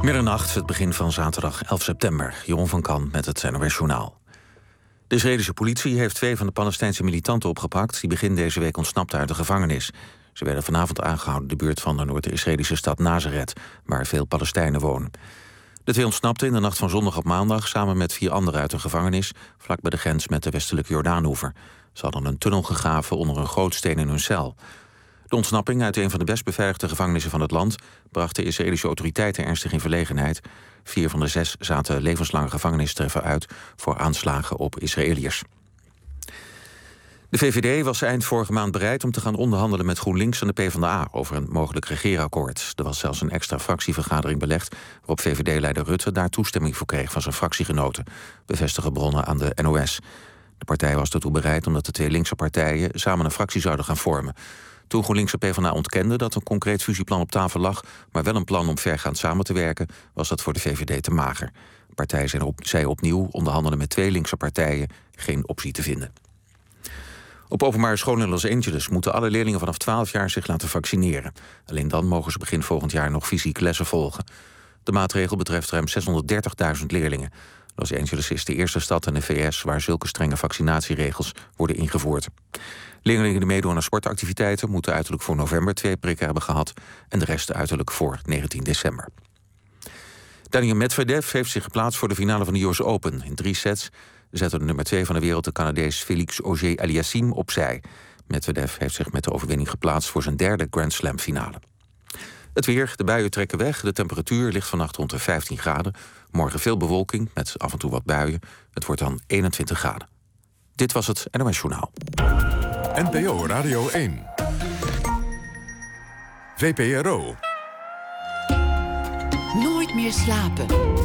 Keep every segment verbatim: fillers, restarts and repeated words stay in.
Middernacht, het begin van zaterdag elf september. Jeroen van Kan met het N O S Journaal. De Israëlische politie heeft twee van de Palestijnse militanten opgepakt die begin deze week ontsnapten uit de gevangenis. Ze werden vanavond aangehouden in de buurt van de Noord-Israëlische stad Nazareth, waar veel Palestijnen wonen. De twee ontsnapten in de nacht van zondag op maandag samen met vier anderen uit de gevangenis, vlak bij de grens met de westelijke Jordaanoever. Ze hadden een tunnel gegraven onder een gootsteen in hun cel. De ontsnapping uit een van de best beveiligde gevangenissen van het land bracht de Israëlische autoriteiten ernstig in verlegenheid. Vier van de zes zaten levenslange gevangenisstraffen uit voor aanslagen op Israëliërs. De V V D was eind vorige maand bereid om te gaan onderhandelen met GroenLinks en de PvdA over een mogelijk regeerakkoord. Er was zelfs een extra fractievergadering belegd waarop V V D-leider Rutte daar toestemming voor kreeg van zijn fractiegenoten, bevestigen bronnen aan de N O S. De partij was ertoe bereid omdat de twee linkse partijen samen een fractie zouden gaan vormen. Toen GroenLinks en PvdA ontkenden dat een concreet fusieplan op tafel lag, maar wel een plan om vergaand samen te werken, was dat voor de V V D te mager. De partij zei, op, zei opnieuw onderhandelen met twee linkse partijen geen optie te vinden. Op openbare scholen in Los Angeles moeten alle leerlingen vanaf twaalf jaar zich laten vaccineren. Alleen dan mogen ze begin volgend jaar nog fysiek lessen volgen. De maatregel betreft ruim zeshonderddertigduizend leerlingen. Los Angeles is de eerste stad in de V S waar zulke strenge vaccinatieregels worden ingevoerd. Leerlingen die meedoen aan sportactiviteiten moeten uiterlijk voor november twee prikken hebben gehad en de rest uiterlijk voor negentien december. Daniil Medvedev heeft zich geplaatst voor de finale van de U S Open. In drie sets zette de nummer twee van de wereld, de Canadees Félix Auger-Aliassime, opzij. Medvedev heeft zich met de overwinning geplaatst voor zijn derde Grand Slam finale. Het weer, de buien trekken weg. De temperatuur ligt vannacht rond de vijftien graden. Morgen veel bewolking met af en toe wat buien. Het wordt dan eenentwintig graden. Dit was het N O S Journaal. N P O Radio één. V P R O. Nooit meer slapen.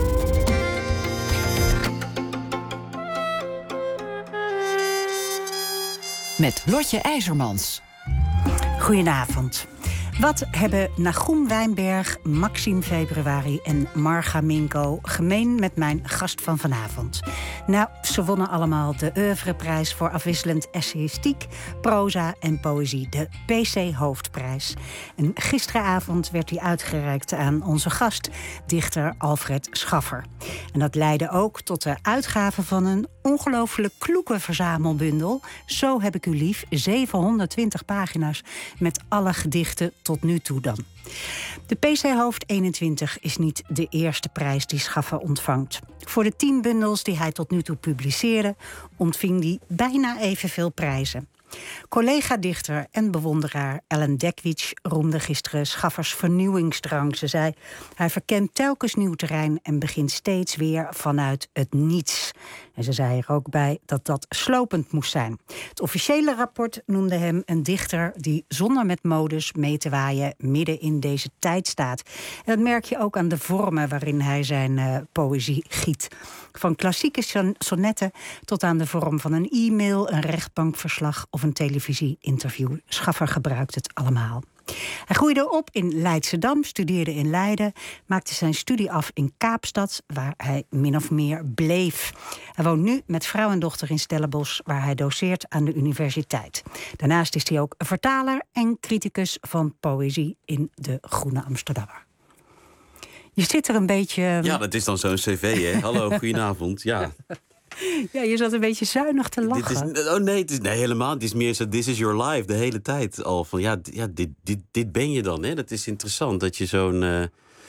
Met Lotje IJzermans. Goedenavond. Wat hebben Nahum Wijnberg, Maxime Februari en Marga Minko gemeen met mijn gast van vanavond? Nou, ze wonnen allemaal de Oeuvreprijs voor afwisselend essayistiek, proza en poëzie, de P C Hoofdprijs. En gisteravond werd die uitgereikt aan onze gast, dichter Alfred Schaffer. En dat leidde ook tot de uitgave van een ongelooflijk kloeke verzamelbundel. Zo heb ik u lief, zevenhonderdtwintig pagina's met alle gedichten tot nu toe dan. De P C Hoofd eenentwintig is niet de eerste prijs die Schaffer ontvangt. Voor de tien bundels die hij tot nu toe publiceerde, ontving hij bijna evenveel prijzen. Collega-dichter en bewonderaar Ellen Dekwits roemde gisteren Schaffers vernieuwingsdrang. Ze zei, hij verkent telkens nieuw terrein en begint steeds weer vanuit het niets. En ze zei er ook bij dat dat slopend moest zijn. Het officiële rapport noemde hem een dichter die zonder met modes mee te waaien midden in deze tijd staat. En dat merk je ook aan de vormen waarin hij zijn uh, poëzie giet. Van klassieke son- sonnetten tot aan de vorm van een e-mail, een rechtbankverslag of een televisie-interview. Schaffer gebruikt het allemaal. Hij groeide op in Leidschendam, studeerde in Leiden, maakte zijn studie af in Kaapstad, waar hij min of meer bleef. Hij woont nu met vrouw en dochter in Stellenbosch, waar hij doseert aan de universiteit. Daarnaast is hij ook vertaler en criticus van poëzie in de Groene Amsterdammer. Je zit er een beetje... Ja, dat is dan zo'n cv, hè? Hallo, goedenavond. Ja. Ja, je zat een beetje zuinig te lachen. Dit is, oh nee, het is, nee, helemaal. Het is meer zo, this is your life, de hele tijd al. Van, ja, ja dit, dit, dit ben je dan, hè? Dat is interessant, dat je zo'n... Uh,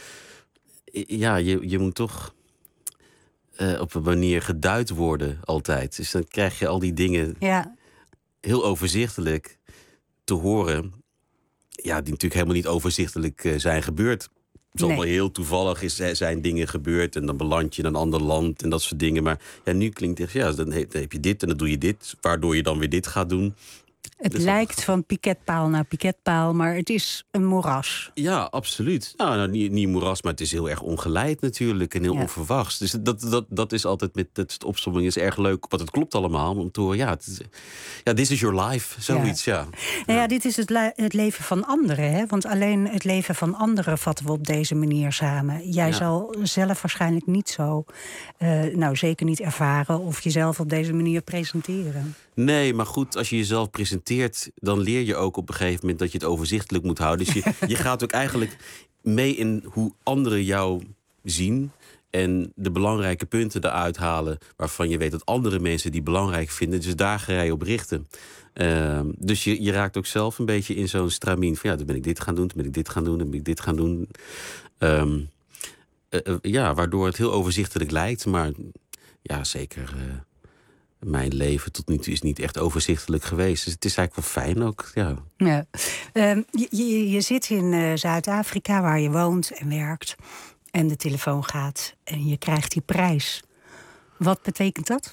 ja, je, je moet toch uh, op een manier geduid worden altijd. Dus dan krijg je al die dingen ja. heel overzichtelijk te horen. Ja, die natuurlijk helemaal niet overzichtelijk uh, zijn gebeurd. Soms nee. heel toevallig is, zijn dingen gebeurd en dan beland je in een ander land en dat soort dingen. Maar ja, nu klinkt het, ja, dan heb je dit en dan doe je dit, waardoor je dan weer dit gaat doen. Het dus lijkt dat... van piketpaal naar piketpaal, maar het is een moeras. Ja, absoluut. Nou, nou niet, niet moeras, maar het is heel erg ongeleid natuurlijk en heel ja. onverwachts. Dus dat, dat, dat is altijd met het opsomming is erg leuk, want het klopt allemaal. Om te horen, ja, het is, ja, this is your life, zoiets, ja. ja. Nou ja, dit is het, le- het leven van anderen, hè? Want alleen het leven van anderen vatten we op deze manier samen. Jij ja. zal zelf waarschijnlijk niet zo, uh, nou zeker niet ervaren of jezelf op deze manier presenteren. Nee, maar goed, als je jezelf presenteert, dan leer je ook op een gegeven moment dat je het overzichtelijk moet houden. Dus je, je gaat ook eigenlijk mee in hoe anderen jou zien en de belangrijke punten eruit halen waarvan je weet dat andere mensen die belangrijk vinden, dus daar ga je op richten. Uh, dus je, je raakt ook zelf een beetje in zo'n stramien van ja, dan ben ik dit gaan doen, dan ben ik dit gaan doen, dan ben ik dit gaan doen. Um, uh, uh, ja, waardoor het heel overzichtelijk lijkt, maar ja, zeker. Uh, Mijn leven tot nu toe is niet echt overzichtelijk geweest. Dus het is eigenlijk wel fijn ook, ja. ja. Um, je, je, je zit in uh, Zuid-Afrika, waar je woont en werkt. En de telefoon gaat en je krijgt die prijs. Wat betekent dat?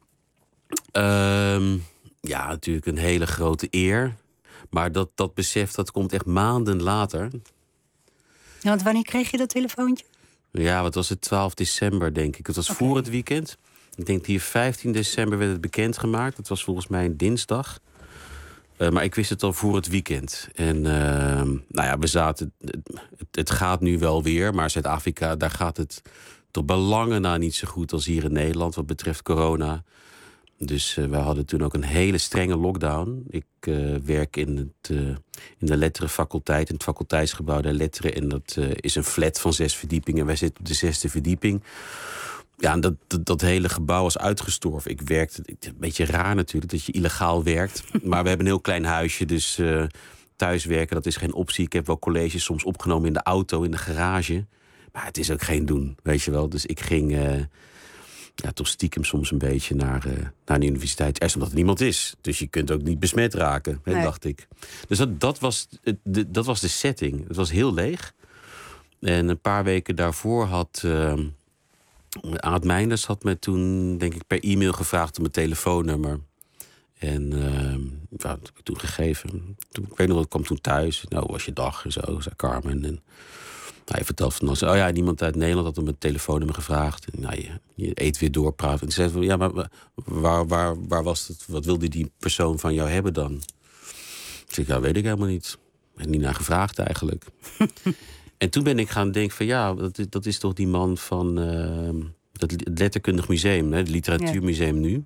Um, ja, natuurlijk een hele grote eer. Maar dat, dat besef, dat komt echt maanden later. Ja, want wanneer kreeg je dat telefoontje? Ja, wat was het? twaalf december, denk ik. Het was okay. Voor het weekend. Ik denk hier vijftien december werd het bekendgemaakt. Dat was volgens mij een dinsdag. Uh, maar ik wist het al voor het weekend. En uh, nou ja, we zaten... Het, het gaat nu wel weer, maar Zuid-Afrika, daar gaat het toch bij lange na niet zo goed als hier in Nederland wat betreft corona. Dus uh, we hadden toen ook een hele strenge lockdown. Ik uh, werk in, het, uh, in de letterenfaculteit, in het faculteitsgebouw der letteren. En dat uh, is een flat van zes verdiepingen. Wij zitten op de zesde verdieping. Ja, en dat, dat, dat hele gebouw was uitgestorven. Ik werkte, een beetje raar natuurlijk, dat je illegaal werkt. Maar we hebben een heel klein huisje, dus uh, thuiswerken, dat is geen optie. Ik heb wel colleges soms opgenomen in de auto, in de garage. Maar het is ook geen doen, weet je wel. Dus ik ging uh, ja, toch stiekem soms een beetje naar, uh, naar de universiteit. Eerst omdat er niemand is. Dus je kunt ook niet besmet raken, nee. dacht ik. Dus dat, dat, was, de, dat was de setting. Het was heel leeg. En een paar weken daarvoor had... Uh, Aad Meinders had me toen, denk ik, per e-mail gevraagd om mijn telefoonnummer. En uh, ja, dat heb ik toen gegeven. Toen, ik weet nog, ik kwam toen thuis. Nou, was je dag en zo, zei Carmen. En hij vertelde van, oh ja, iemand uit Nederland had om mijn telefoonnummer gevraagd. En nou, je, je eet weer doorpraten. En toen zei ze, ja, maar waar, waar, waar was het? Wat wilde die persoon van jou hebben dan? Ik zei, ja, weet ik helemaal niet. Ik heb niet naar gevraagd eigenlijk. En toen ben ik gaan denken van ja, dat, dat is toch die man van uh, het Letterkundig Museum, hè, het Literatuurmuseum nu.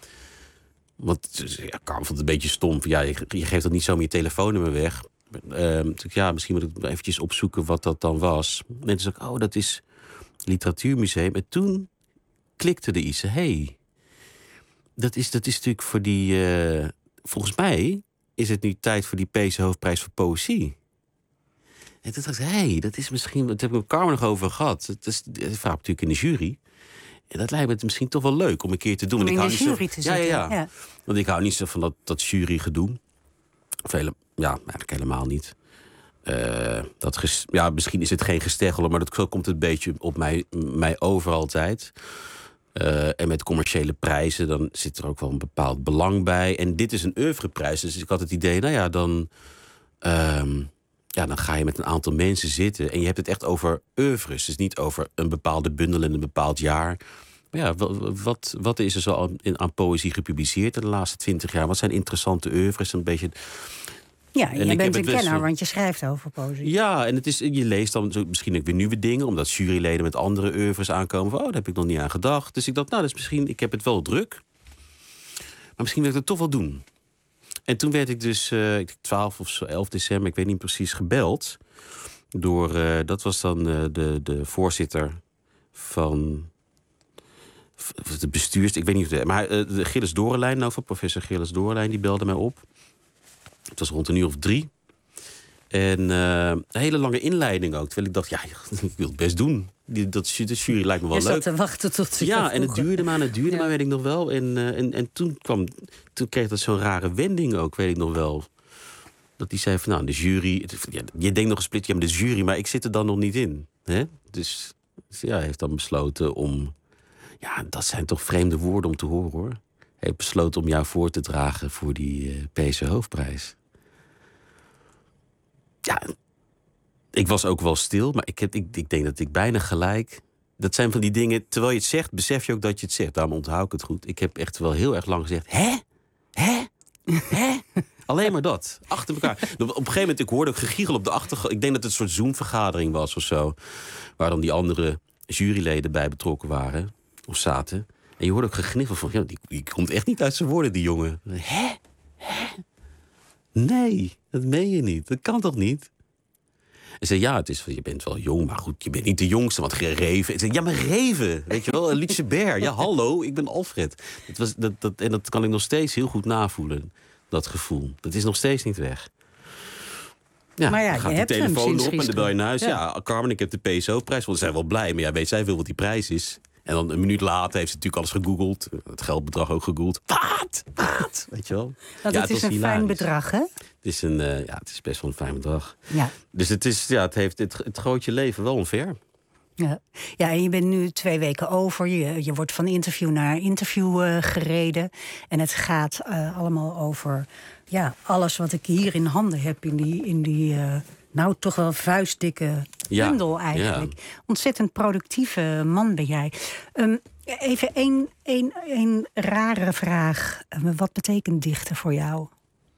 Want ja, Carmen vond het een beetje stom. Ja, je, je geeft dat niet zo je telefoonnummer weg. Uh, dus ja, misschien moet ik eventjes opzoeken wat dat dan was. En toen zei ik, oh, dat is het Literatuurmuseum. En toen klikte er iets. Hé, hey, dat, is, dat is natuurlijk voor die... Uh, volgens mij is het nu tijd voor die P C Hoofdprijs voor Poëzie. En toen dacht ik, hé, hey, dat is misschien... Dat heb ik met Carmen nog over gehad. Dat is, dat is vaak natuurlijk in de jury. En dat lijkt me misschien toch wel leuk om een keer te doen. Om in ik hou de niet jury zo, te zitten. Ja, ja, ja. ja. Want ik hou niet zo van dat, dat jurygedoe. Of hele, ja, eigenlijk helemaal niet. Uh, dat ges, ja, misschien is het geen gesteggelen, maar dat zo komt het een beetje op mij, mij over altijd. Uh, en met commerciële prijzen, dan zit er ook wel een bepaald belang bij. En dit is een oeuvreprijs, dus ik had het idee, nou ja, dan... Um, Ja, dan ga je met een aantal mensen zitten. En je hebt het echt over oeuvres. Dus niet over een bepaalde bundel in een bepaald jaar. Maar ja, wat, wat is er zo aan, aan poëzie gepubliceerd in de laatste twintig jaar? Wat zijn interessante oeuvres? Een beetje... Ja, je en bent een kenner, best... want je schrijft over poëzie. Ja, en het is, je leest dan zo misschien ook weer nieuwe dingen. Omdat juryleden met andere oeuvres aankomen. Van, oh, daar heb ik nog niet aan gedacht. Dus ik dacht, nou, dat is misschien... Ik heb het wel druk. Maar misschien wil ik het toch wel doen. En toen werd ik dus uh, twaalf of elf december, ik weet niet precies, gebeld. Door, uh, dat was dan uh, de, de voorzitter van de bestuurs... Ik weet niet of het... Maar uh, de Gilles Dorenlijn, nou, van professor Gilles Dorenlijn, die belde mij op. Het was rond een uur of drie. En uh, een hele lange inleiding ook. Terwijl ik dacht, ja, ik wil het best doen. Die, dat, de jury lijkt me wel je leuk. Je zat te wachten tot ze Ja, en het duurde maar, en het duurde ja. maar, weet ik nog wel. En, uh, en, en toen kwam, toen kreeg dat zo'n rare wending ook, weet ik nog wel. Dat die zei van, nou, de jury... Ja, je denkt nog een split, ja, maar de jury, maar ik zit er dan nog niet in. Hè? Dus, dus ja, hij heeft dan besloten om... Ja, dat zijn toch vreemde woorden om te horen, hoor. Hij heeft besloten om jou voor te dragen voor die uh, P C Hoofdprijs. Ja, ik was ook wel stil, maar ik, heb, ik, ik denk dat ik bijna gelijk... Dat zijn van die dingen, terwijl je het zegt, besef je ook dat je het zegt. Daarom onthoud ik het goed. Ik heb echt wel heel erg lang gezegd... Hè? Hè? Hè? Alleen maar dat. Achter elkaar. Op een gegeven moment, ik hoorde ook gegiegel op de achtergrond. Ik denk dat het een soort Zoom-vergadering was of zo. Waar dan die andere juryleden bij betrokken waren. Of zaten. En je hoorde ook gegniffel van... Ja, die, die komt echt niet uit zijn woorden, die jongen. Hè? Hè? Nee, dat meen je niet. Dat kan toch niet? En zei, ja, het is, je bent wel jong, maar goed, je bent niet de jongste. Want Reven. Ik zei, ja, maar Reven, weet je wel, Lietse Ber. Ja, hallo, ik ben Alfred. Dat was, dat, dat, en dat kan ik nog steeds heel goed navoelen, dat gevoel. Dat is nog steeds niet weg. Ja, maar ja, dan gaat je die hebt hem telefoon sinds op en dan bel je naar huis. Ja. Ja. Carmen, ik heb de P S O-prijs. Want ze zijn wel blij, maar ja, weet zij veel wat die prijs is. En dan een minuut later heeft ze natuurlijk alles gegoogeld. Het geldbedrag ook gegoogeld. Wat? Wat? Weet je wel? Dat ja, het is was een fijn hilarisch. bedrag, hè? Het is, een, uh, ja, het is best wel een fijn bedrag. Ja. Dus het, is, ja, het, heeft, het, het gooit je leven wel omver. Ja. ja, en je bent nu twee weken over. Je, je wordt van interview naar interview uh, gereden. En het gaat uh, allemaal over ja, alles wat ik hier in handen heb. In die, in die uh, nou toch wel vuistdikke Ja, bundel eigenlijk. Ja. Ontzettend productieve man ben jij. Um, even één, één, één rare vraag. Wat betekent dichten voor jou?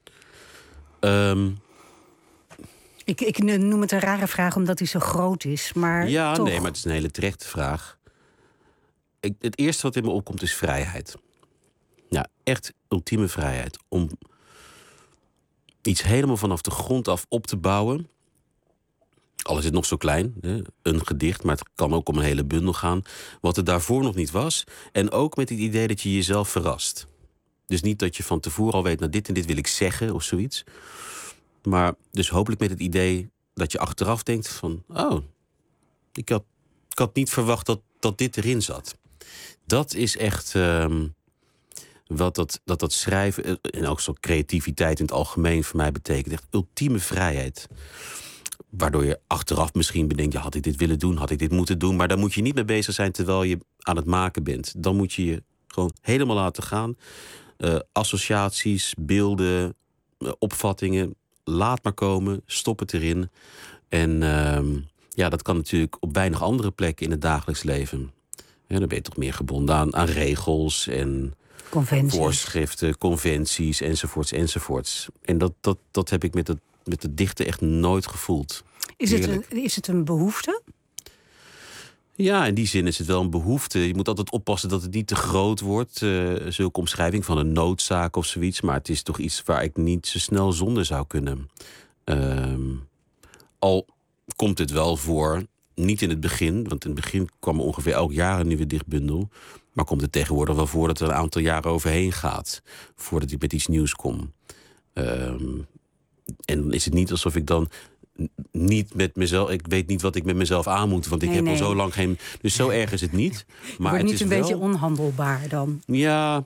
Um, ik, ik noem het een rare vraag omdat hij zo groot is. Maar ja, toch... nee, maar het is een hele terechte vraag. Ik, het eerste wat in me opkomt is vrijheid. Ja, echt ultieme vrijheid. Om iets helemaal vanaf de grond af op te bouwen. Al is het nog zo klein, hè, een gedicht, maar het kan ook om een hele bundel gaan. Wat er daarvoor nog niet was. En ook met het idee dat je jezelf verrast. Dus niet dat je van tevoren al weet, nou dit en dit wil ik zeggen of zoiets. Maar dus hopelijk met het idee dat je achteraf denkt van... oh, ik had, ik had niet verwacht dat, dat dit erin zat. Dat is echt um, wat dat, dat, dat schrijven... en ook zo creativiteit in het algemeen voor mij betekent. Echt ultieme vrijheid. Waardoor je achteraf misschien bedenkt... ja, had ik dit willen doen, had ik dit moeten doen... maar daar moet je niet mee bezig zijn terwijl je aan het maken bent. Dan moet je je gewoon helemaal laten gaan. Uh, associaties, beelden, uh, opvattingen... laat maar komen, stop het erin. En uh, ja, dat kan natuurlijk op weinig andere plekken in het dagelijks leven. Ja, dan ben je toch meer gebonden aan, aan regels en conventies. Voorschriften, conventies, enzovoorts, enzovoorts. En dat, dat, dat heb ik met het, met het dichten echt nooit gevoeld. Is het, een, is het een behoefte? Ja, in die zin is het wel een behoefte. Je moet altijd oppassen dat het niet te groot wordt. Uh, zulke omschrijving van een noodzaak of zoiets. Maar het is toch iets waar ik niet zo snel zonder zou kunnen. Uh, al komt het wel voor, niet in het begin. Want in het begin kwam er ongeveer elk jaar een nieuwe dichtbundel. Maar komt het tegenwoordig wel voor dat er een aantal jaren overheen gaat. Voordat ik met iets nieuws kom. Uh, en dan is het niet alsof ik dan... niet met mezelf, ik weet niet wat ik met mezelf aan moet, want ik nee, heb nee. al zo lang geen... Dus zo erg is het niet. Maar wordt het niet is een wel, beetje onhandelbaar dan? Ja,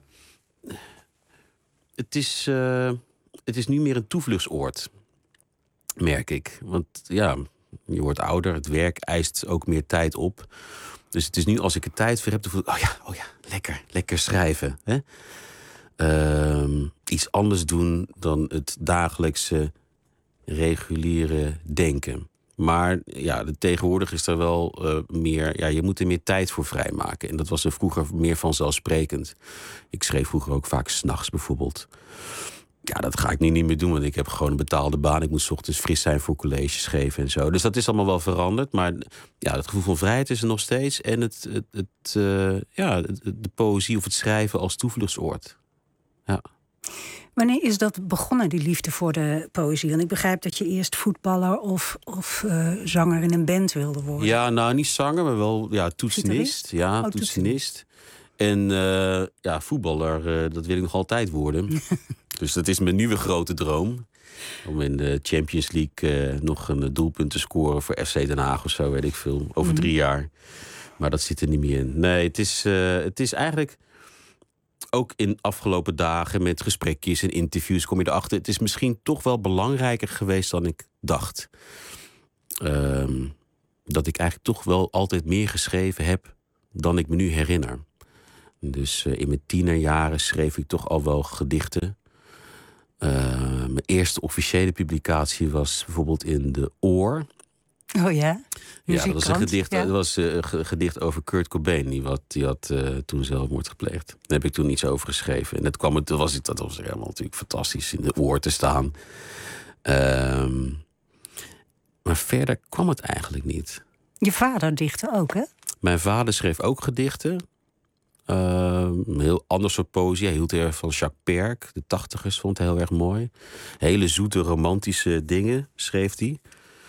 het is, uh, het is nu meer een toevluchtsoord, merk ik. Want ja, je wordt ouder, het werk eist ook meer tijd op. Dus het is nu als ik er tijd voor heb, te voelen, oh ja, oh ja, lekker, lekker schrijven. Hè? Uh, iets anders doen dan het dagelijkse reguliere denken. Maar ja, de, tegenwoordig is er wel uh, meer... ja, je moet er meer tijd voor vrijmaken. En dat was er vroeger meer vanzelfsprekend. Ik schreef vroeger ook vaak 's nachts bijvoorbeeld. Ja, dat ga ik nu niet meer doen, want ik heb gewoon een betaalde baan. Ik moet 's ochtends fris zijn voor colleges geven en zo. Dus dat is allemaal wel veranderd. Maar ja, het gevoel van vrijheid is er nog steeds. En het, het, het, uh, ja, de poëzie of het schrijven als toevluchtsoord. Ja. Wanneer is dat begonnen, die liefde voor de poëzie? Want ik begrijp dat je eerst voetballer of, of uh, zanger in een band wilde worden. Ja, nou niet zanger, maar wel ja, toetsenist. Ja, oh, toetsenist. En uh, ja, voetballer, uh, dat wil ik nog altijd worden. Dus dat is mijn nieuwe grote droom. Om in de Champions League uh, nog een doelpunt te scoren voor F C Den Haag of zo, weet ik veel. Over mm-hmm. drie jaar. Maar dat zit er niet meer in. Nee, het is, uh, het is eigenlijk... ook in afgelopen dagen met gesprekjes en interviews kom je erachter... het is misschien toch wel belangrijker geweest dan ik dacht. Um, dat ik eigenlijk toch wel altijd meer geschreven heb dan ik me nu herinner. Dus uh, in mijn tienerjaren schreef ik toch al wel gedichten. Uh, mijn eerste officiële publicatie was bijvoorbeeld in De Oor... Oh ja? Ja, dat was een gedicht, ja. dat was een gedicht over Kurt Cobain. Die had, die had uh, toen zelfmoord gepleegd. Daar heb ik toen iets over geschreven. En dat, kwam, dat, was, dat was helemaal natuurlijk fantastisch in De Oor te staan. Um, maar verder kwam het eigenlijk niet. Je vader dichtte ook, hè? Mijn vader schreef ook gedichten. Uh, een heel ander soort poëzie. Hij hield heel erg van Jacques Perk. De tachtigers vond hij heel erg mooi. Hele zoete, romantische dingen schreef hij.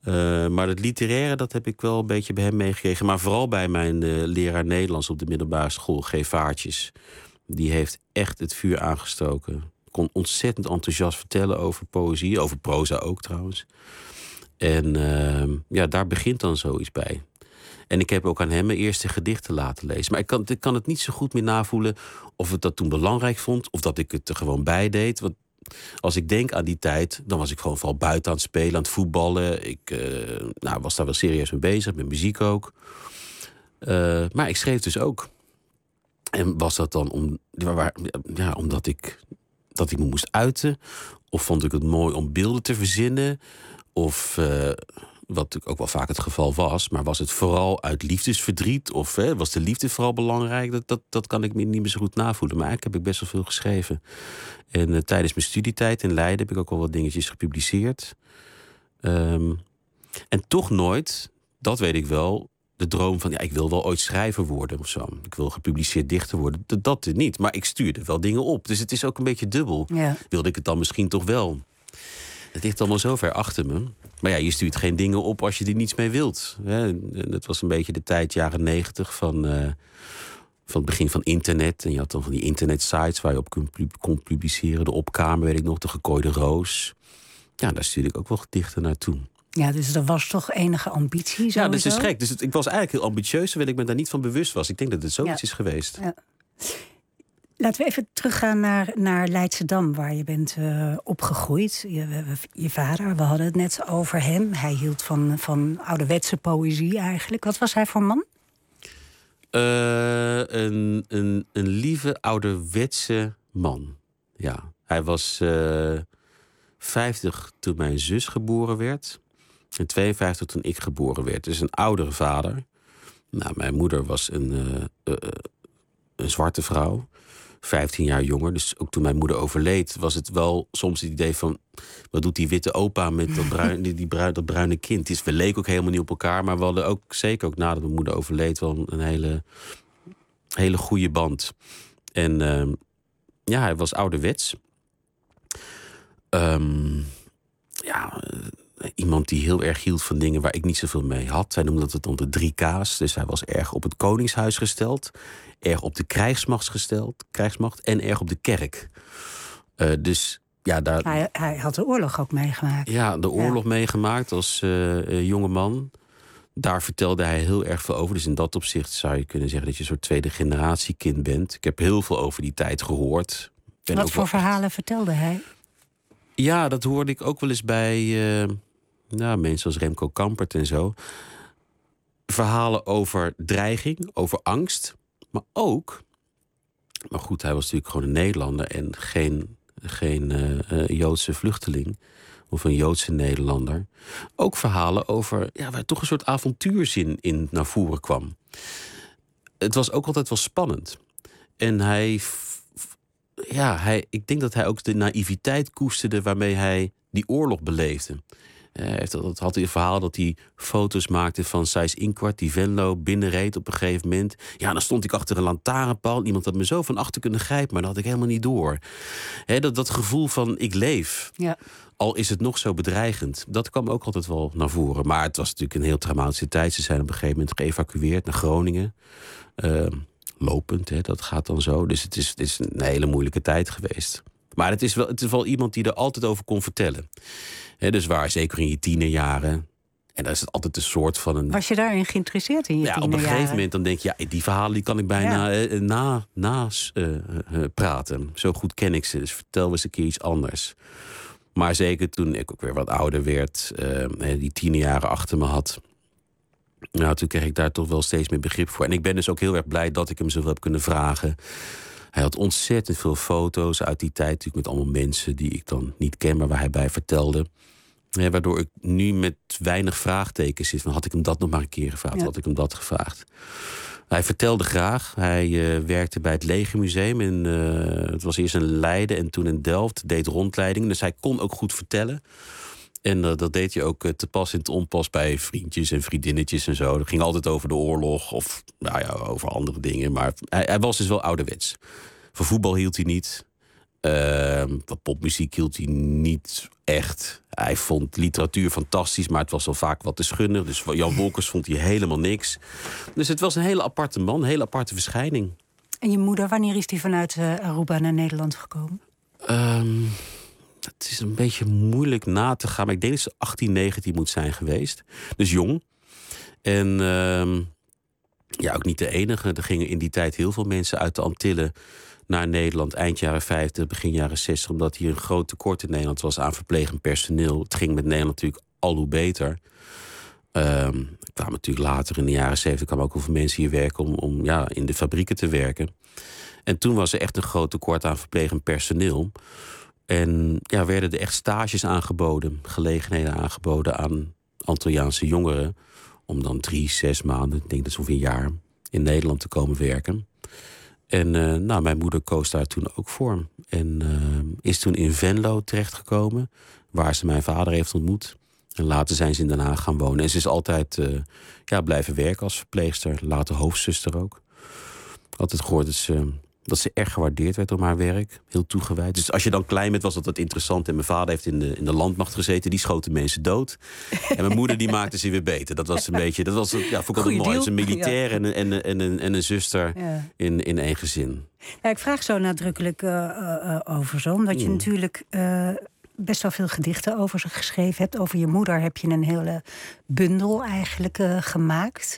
Uh, maar het literaire, dat heb ik wel een beetje bij hem meegekregen. Maar vooral bij mijn uh, leraar Nederlands op de middelbare school, G. Vaartjes. Die heeft echt het vuur aangestoken. Kon ontzettend enthousiast vertellen over poëzie. Over proza ook trouwens. En uh, ja, daar begint dan zoiets bij. En ik heb ook aan hem mijn eerste gedichten laten lezen. Maar ik kan, ik kan het niet zo goed meer navoelen of ik dat toen belangrijk vond, of dat ik het er gewoon bij deed. Want als ik denk aan die tijd, dan was ik gewoon vooral buiten aan het spelen, aan het voetballen. Ik uh, nou, was daar wel serieus mee bezig, met muziek ook. Uh, maar ik schreef dus ook. En was dat dan om, ja, omdat ik, dat ik me moest uiten? Of vond ik het mooi om beelden te verzinnen? Of, uh, wat ook wel vaak het geval was, maar was het vooral uit liefdesverdriet? Of hè, was de liefde vooral belangrijk? Dat, dat, dat kan ik me niet meer zo goed navoelen. Maar eigenlijk heb ik best wel veel geschreven. En uh, tijdens mijn studietijd in Leiden heb ik ook al wat dingetjes gepubliceerd. Um, en toch nooit, dat weet ik wel, de droom van, ja, ik wil wel ooit schrijver worden of zo. Ik wil gepubliceerd dichter worden. Dat, dat niet, maar ik stuurde wel dingen op. Dus het is ook een beetje dubbel. Ja. Wilde ik het dan misschien toch wel? Het ligt allemaal zo ver achter me. Maar ja, je stuurt geen dingen op als je er niets mee wilt. Dat was een beetje de tijd, jaren negentig, van, uh, van het begin van internet. En je had dan van die internetsites waar je op kon publiceren. De Opkamer, weet ik nog, de Gekooide Roos. Ja, daar stuurde ik ook wel gedichten naartoe. Ja, dus er was toch enige ambitie sowieso? Ja, dat is gek. Dus het, ik was eigenlijk heel ambitieus, terwijl ik me daar niet van bewust was. Ik denk dat het zoiets ja. is geweest. Ja. Laten we even teruggaan naar, naar Leidschendam, waar je bent uh, opgegroeid. Je, je vader, we hadden het net over hem. Hij hield van, van ouderwetse poëzie eigenlijk. Wat was hij voor man? Uh, een, een, een lieve ouderwetse man, ja. Hij was uh, vijftig toen mijn zus geboren werd. En tweeënvijftig toen ik geboren werd. Dus een oudere vader. Nou, mijn moeder was een, uh, uh, een zwarte vrouw. vijftien jaar jonger. Dus ook toen mijn moeder overleed, was het wel soms het idee van, wat doet die witte opa met dat, bruin, die, die bruin, dat bruine kind? Dus we leken ook helemaal niet op elkaar. Maar we hadden ook, zeker ook nadat mijn moeder overleed, wel een hele, hele goede band. En uh, ja, hij was ouderwets. Um, ja... Iemand die heel erg hield van dingen waar ik niet zoveel mee had. Hij noemde dat het onder drie K's. Dus hij was erg op het Koningshuis gesteld. Erg op de krijgsmacht gesteld. Krijgsmacht. En erg op de kerk. Uh, dus ja, daar... Hij, hij had de oorlog ook meegemaakt. Ja, de oorlog ja. meegemaakt als uh, jonge man. Daar vertelde hij heel erg veel over. Dus in dat opzicht zou je kunnen zeggen dat je een soort tweede generatie kind bent. Ik heb heel veel over die tijd gehoord. Ben Wat voor wel... verhalen vertelde hij? Ja, dat hoorde ik ook wel eens bij uh, nou, mensen als Remco Kampert en zo. Verhalen over dreiging, over angst. Maar ook, maar goed, hij was natuurlijk gewoon een Nederlander en geen, geen uh, uh, Joodse vluchteling. Of een Joodse Nederlander. Ook verhalen over, ja, waar toch een soort avontuurzin in naar voren kwam. Het was ook altijd wel spannend. En hij... Ja, hij, ik denk dat hij ook de naïviteit koesterde waarmee hij die oorlog beleefde. Hij uh, had een verhaal dat hij foto's maakte van Sijs Inquart, die Venlo binnenreed op een gegeven moment. Ja, dan stond ik achter een lantaarnpaal. Iemand had me zo van achter kunnen grijpen, maar dat had ik helemaal niet door. He, dat, dat gevoel van ik leef, ja. Al is het nog zo bedreigend, dat kwam ook altijd wel naar voren. Maar het was natuurlijk een heel traumatische tijd. Ze zijn op een gegeven moment geëvacueerd naar Groningen. Uh, Lopend, hè, dat gaat dan zo. Dus het is, het is een hele moeilijke tijd geweest. Maar het is wel, het is wel iemand die er altijd over kon vertellen. He, dus waar, zeker in je tienerjaren. En dan is het altijd een soort van een... Was je daarin geïnteresseerd in je ja, tienerjaren? Op een gegeven moment dan denk je, ja, die verhalen die kan ik bijna ja. uh, na, na uh, uh, praten. Zo goed ken ik ze, dus vertel eens een keer iets anders. Maar zeker toen ik ook weer wat ouder werd, uh, die tienerjaren achter me had... Nou, toen kreeg ik daar toch wel steeds meer begrip voor. En ik ben dus ook heel erg blij dat ik hem zoveel heb kunnen vragen. Hij had ontzettend veel foto's uit die tijd, natuurlijk met allemaal mensen die ik dan niet ken, maar waar hij bij vertelde. Ja, waardoor ik nu met weinig vraagtekens zit. Van, had ik hem dat nog maar een keer gevraagd? Ja. Had ik hem dat gevraagd? Hij vertelde graag. Hij uh, werkte bij het Legermuseum. En, uh, het was eerst in Leiden en toen in Delft. Deed rondleidingen. Dus hij kon ook goed vertellen. En uh, dat deed hij ook uh, te pas en te onpas bij vriendjes en vriendinnetjes en zo. Dat ging altijd over de oorlog of nou ja, over andere dingen. Maar hij, hij was dus wel ouderwets. Van voetbal hield hij niet. Uh, popmuziek hield hij niet echt. Hij vond literatuur fantastisch, maar het was wel vaak wat te schunnig. Dus Jan Wolkers vond hij helemaal niks. Dus het was een hele aparte man, een hele aparte verschijning. En je moeder, wanneer is die vanuit uh, Aruba naar Nederland gekomen? Um, het is een beetje moeilijk na te gaan. Maar ik denk dat ze achttien, negentien moet zijn geweest. Dus jong. En uh, ja, ook niet de enige. Er gingen in die tijd heel veel mensen uit de Antillen naar Nederland. Eind jaren vijftig, begin jaren zestig. Omdat hier een groot tekort in Nederland was aan verplegend personeel. Het ging met Nederland natuurlijk al hoe beter. Um, er kwamen natuurlijk later in de jaren zeventig kwamen ook heel veel mensen hier werken om, om ja, in de fabrieken te werken. En toen was er echt een groot tekort aan verplegend personeel. En ja, werden er echt stages aangeboden, gelegenheden aangeboden aan Antilliaanse jongeren. Om dan drie, zes maanden, ik denk dat zo ongeveer een jaar, in Nederland te komen werken. En uh, nou, mijn moeder koos daar toen ook voor. En uh, is toen in Venlo terechtgekomen, waar ze mijn vader heeft ontmoet. En later zijn ze in Den Haag gaan wonen. En ze is altijd uh, ja, blijven werken als verpleegster. Later hoofdzuster ook. Altijd gehoord dat ze, dat ze erg gewaardeerd werd om haar werk. Heel toegewijd. Dus als je dan klein bent, was dat, dat interessant. En mijn vader heeft in de, in de landmacht gezeten. Die schoten mensen dood. En mijn moeder die maakte ze weer beter. Dat was een beetje, dat was, ja, vond ik altijd mooi. Als een militair ja. en, en, en, en, een, en een zuster ja. in, in één gezin. Ja, ik vraag zo nadrukkelijk uh, uh, over zo. Omdat je mm. natuurlijk Uh, best wel veel gedichten over ze geschreven hebt. Over je moeder heb je een hele bundel eigenlijk uh, gemaakt.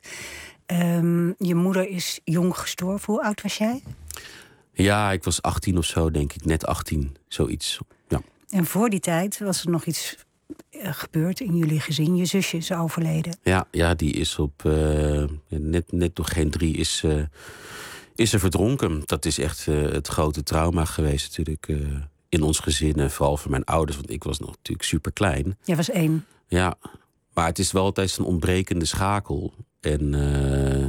Um, je moeder is jong gestorven. Hoe oud was jij? Ja, ik was achttien of zo, denk ik. Net achttien, zoiets. Ja. En voor die tijd was er nog iets uh, gebeurd in jullie gezin. Je zusje is overleden. Ja, ja die is op uh, net, net nog geen drie is, uh, is er verdronken. Dat is echt uh, het grote trauma geweest natuurlijk. Uh, in ons gezin en vooral voor mijn ouders. Want ik was nog natuurlijk super klein. Jij was één. Ja, maar het is wel altijd een ontbrekende schakel. En uh,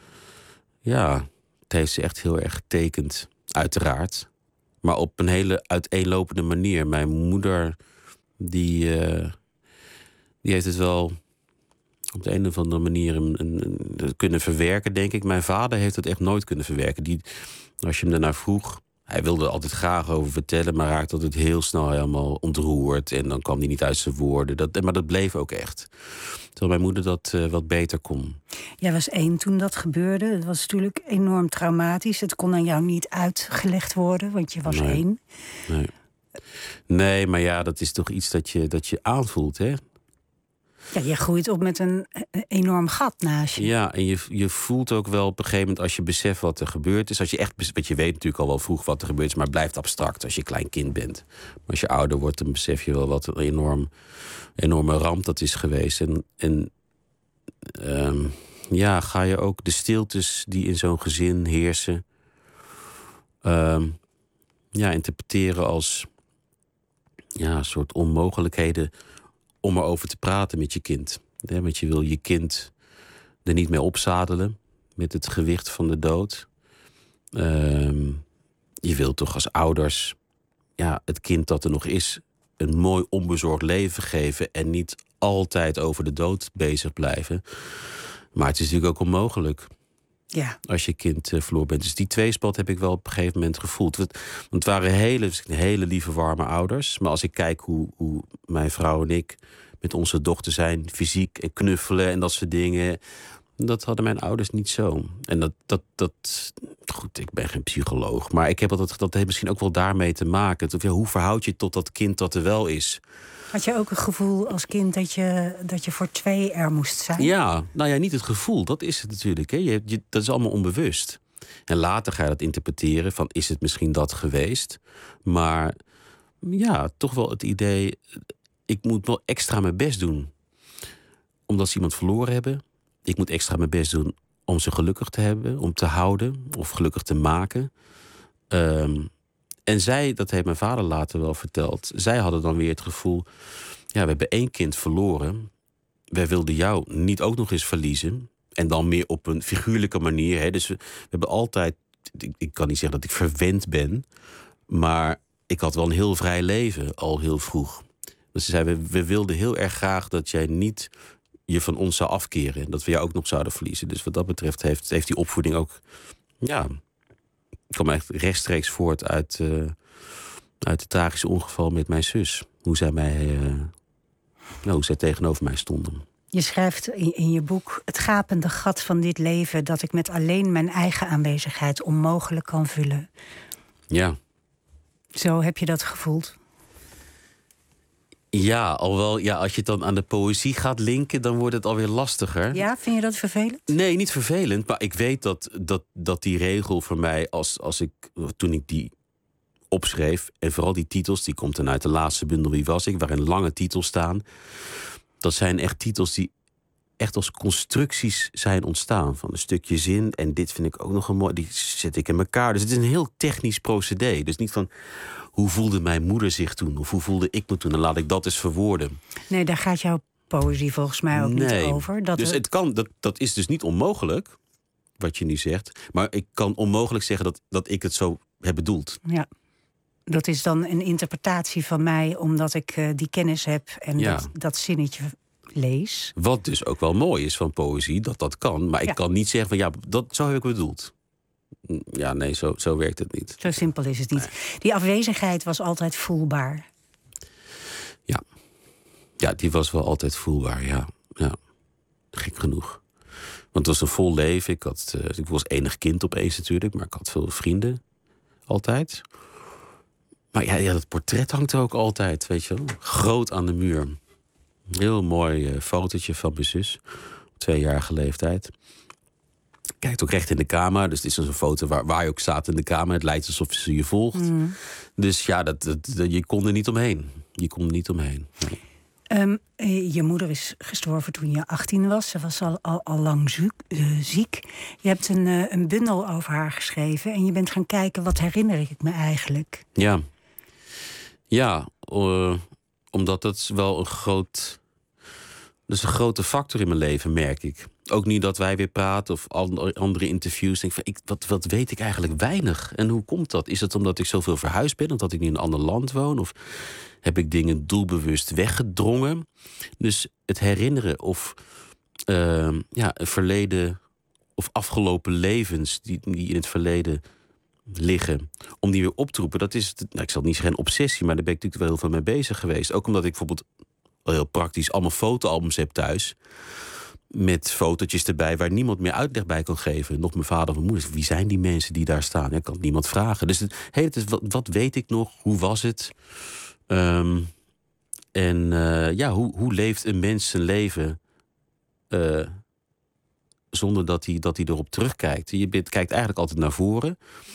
ja, het heeft ze echt heel erg getekend. Uiteraard. Maar op een hele uiteenlopende manier. Mijn moeder, die, uh, die heeft het wel op de een of andere manier een, een, een, kunnen verwerken, denk ik. Mijn vader heeft het echt nooit kunnen verwerken. Die, als je hem daarnaar vroeg, hij wilde er altijd graag over vertellen, maar raakte altijd heel snel helemaal ontroerd. En dan kwam hij niet uit zijn woorden. Dat, maar dat bleef ook echt. Terwijl mijn moeder dat uh, wat beter kon. Jij was één toen dat gebeurde. Het was natuurlijk enorm traumatisch. Het kon aan jou niet uitgelegd worden, want je was nee. één. Nee. nee, maar ja, dat is toch iets dat je, dat je aanvoelt, hè? Ja, je groeit op met een enorm gat naast je. Ja, en je, je voelt ook wel op een gegeven moment als je beseft wat er gebeurd is. Als je echt, want je weet natuurlijk al wel vroeg wat er gebeurd is, maar het blijft abstract als je klein kind bent. Maar als je ouder wordt, dan besef je wel wat een enorm, enorme ramp dat is geweest. En, en um, ja, ga je ook de stiltes die in zo'n gezin heersen, um, ja, interpreteren als ja, een soort onmogelijkheden om erover te praten met je kind. Ja, want je wil je kind er niet mee opzadelen met het gewicht van de dood. Um, je wilt toch als ouders ja, het kind dat er nog is een mooi onbezorgd leven geven en niet altijd over de dood bezig blijven. Maar het is natuurlijk ook onmogelijk. Ja. Als je kind uh, verloren bent. Dus die tweespalt heb ik wel op een gegeven moment gevoeld. Want het waren hele, hele lieve, warme ouders. Maar als ik kijk hoe, hoe mijn vrouw en ik met onze dochter zijn, fysiek en knuffelen en dat soort dingen, dat hadden mijn ouders niet zo. En dat, dat, dat goed, ik ben geen psycholoog, maar ik heb dat, dat heeft misschien ook wel daarmee te maken. Dat, ja, hoe verhoud je tot dat kind dat er wel is? Had je ook een gevoel als kind dat je, dat je voor twee er moest zijn? Ja, nou ja, niet het gevoel. Dat is het natuurlijk. Hè. Je, je, dat is allemaal onbewust. En later ga je dat interpreteren van, is het misschien dat geweest? Maar ja, toch wel het idee, ik moet wel extra mijn best doen. Omdat ze iemand verloren hebben. Ik moet extra mijn best doen om ze gelukkig te hebben, om te houden of gelukkig te maken. Um, En zij, dat heeft mijn vader later wel verteld, zij hadden dan weer het gevoel, ja, we hebben één kind verloren. Wij wilden jou niet ook nog eens verliezen. En dan meer op een figuurlijke manier. Hè. Dus we, we hebben altijd, ik, ik kan niet zeggen dat ik verwend ben, maar ik had wel een heel vrij leven al heel vroeg. Dus ze zei, we, we wilden heel erg graag dat jij niet je van ons zou afkeren. Dat we jou ook nog zouden verliezen. Dus wat dat betreft heeft, heeft die opvoeding ook, ja, kwam echt rechtstreeks voort uit, uh, Uit het tragische ongeval met mijn zus. Hoe zij, mij, uh, nou, hoe zij tegenover mij stonden. Je schrijft in, in je boek: het gapende gat van dit leven dat ik met alleen mijn eigen aanwezigheid onmogelijk kan vullen. Ja. Zo heb je dat gevoeld? Ja, alhoewel, ja, als je het dan aan de poëzie gaat linken, dan wordt het alweer lastiger. Ja, vind je dat vervelend? Nee, niet vervelend. Maar ik weet dat, dat, dat die regel voor mij, als, als ik, toen ik die opschreef, en vooral die titels, die komt dan uit de laatste bundel Wie was ik, waarin lange titels staan. Dat zijn echt titels die echt als constructies zijn ontstaan. Van een stukje zin, en dit vind ik ook nog een mooi, die zet ik in elkaar. Dus het is een heel technisch procedé. Dus niet van, hoe voelde mijn moeder zich toen? Of hoe voelde ik me toen? Dan laat ik dat eens verwoorden. Nee, daar gaat jouw poëzie volgens mij ook nee. niet over. Dat dus er... het kan, dat, dat is dus niet onmogelijk, wat je nu zegt. Maar ik kan onmogelijk zeggen dat, dat ik het zo heb bedoeld. Ja. Dat is dan een interpretatie van mij, omdat ik uh, die kennis heb en Ja. dat, dat zinnetje lees. Wat dus ook wel mooi is van poëzie, dat dat kan. Maar ik Ja. kan niet zeggen van, ja, dat, zo heb ik bedoeld. Ja, nee, zo, zo werkt het niet. Zo simpel is het niet. Nee. Die afwezigheid was altijd voelbaar. Ja. Ja, die was wel altijd voelbaar, ja. ja. Gek genoeg. Want het was een vol leven. Ik, had, uh, ik was enig kind opeens natuurlijk, maar ik had veel vrienden. Altijd. Maar ja, ja, dat portret hangt er ook altijd, weet je wel. Groot aan de muur. Heel mooi uh, fotootje van mijn zus. Op tweejarige leeftijd. Kijkt ook recht in de camera. Dus het is een foto waar, waar je ook staat in de camera. Het lijkt alsof ze je volgt. Mm. Dus ja, dat, dat, dat, je kon er niet omheen. Je kon er niet omheen. Nee. Um, je moeder is gestorven toen je achttien was. Ze was al, al, al lang ziek, uh, ziek. Je hebt een, uh, een bundel over haar geschreven. En je bent gaan kijken, wat herinner ik me eigenlijk? Ja. Ja, uh, omdat dat is wel een groot... Dat is een grote factor in mijn leven, merk ik. Ook nu dat wij weer praten of andere interviews. Denk ik, wat, wat weet ik eigenlijk weinig? En hoe komt dat? is het omdat ik zoveel verhuisd ben, omdat ik nu in een ander land woon? Of heb ik dingen doelbewust weggedrongen? Dus het herinneren of uh, ja, een verleden of afgelopen levens die, die in het verleden liggen, om die weer op te roepen, dat is, nou, ik zal niet zeggen een obsessie, maar daar ben ik natuurlijk wel heel veel mee bezig geweest. Ook omdat ik bijvoorbeeld heel praktisch allemaal fotoalbums heb thuis. Met fotootjes erbij waar niemand meer uitleg bij kan geven. Nog mijn vader of mijn moeder. Wie zijn die mensen die daar staan? Ik kan niemand vragen. Dus het, hey, het is, wat, wat weet ik nog? Hoe was het? Um, en uh, ja, hoe, hoe leeft een mens zijn leven uh, zonder dat hij, dat hij erop terugkijkt? Je bent, kijkt eigenlijk altijd naar voren.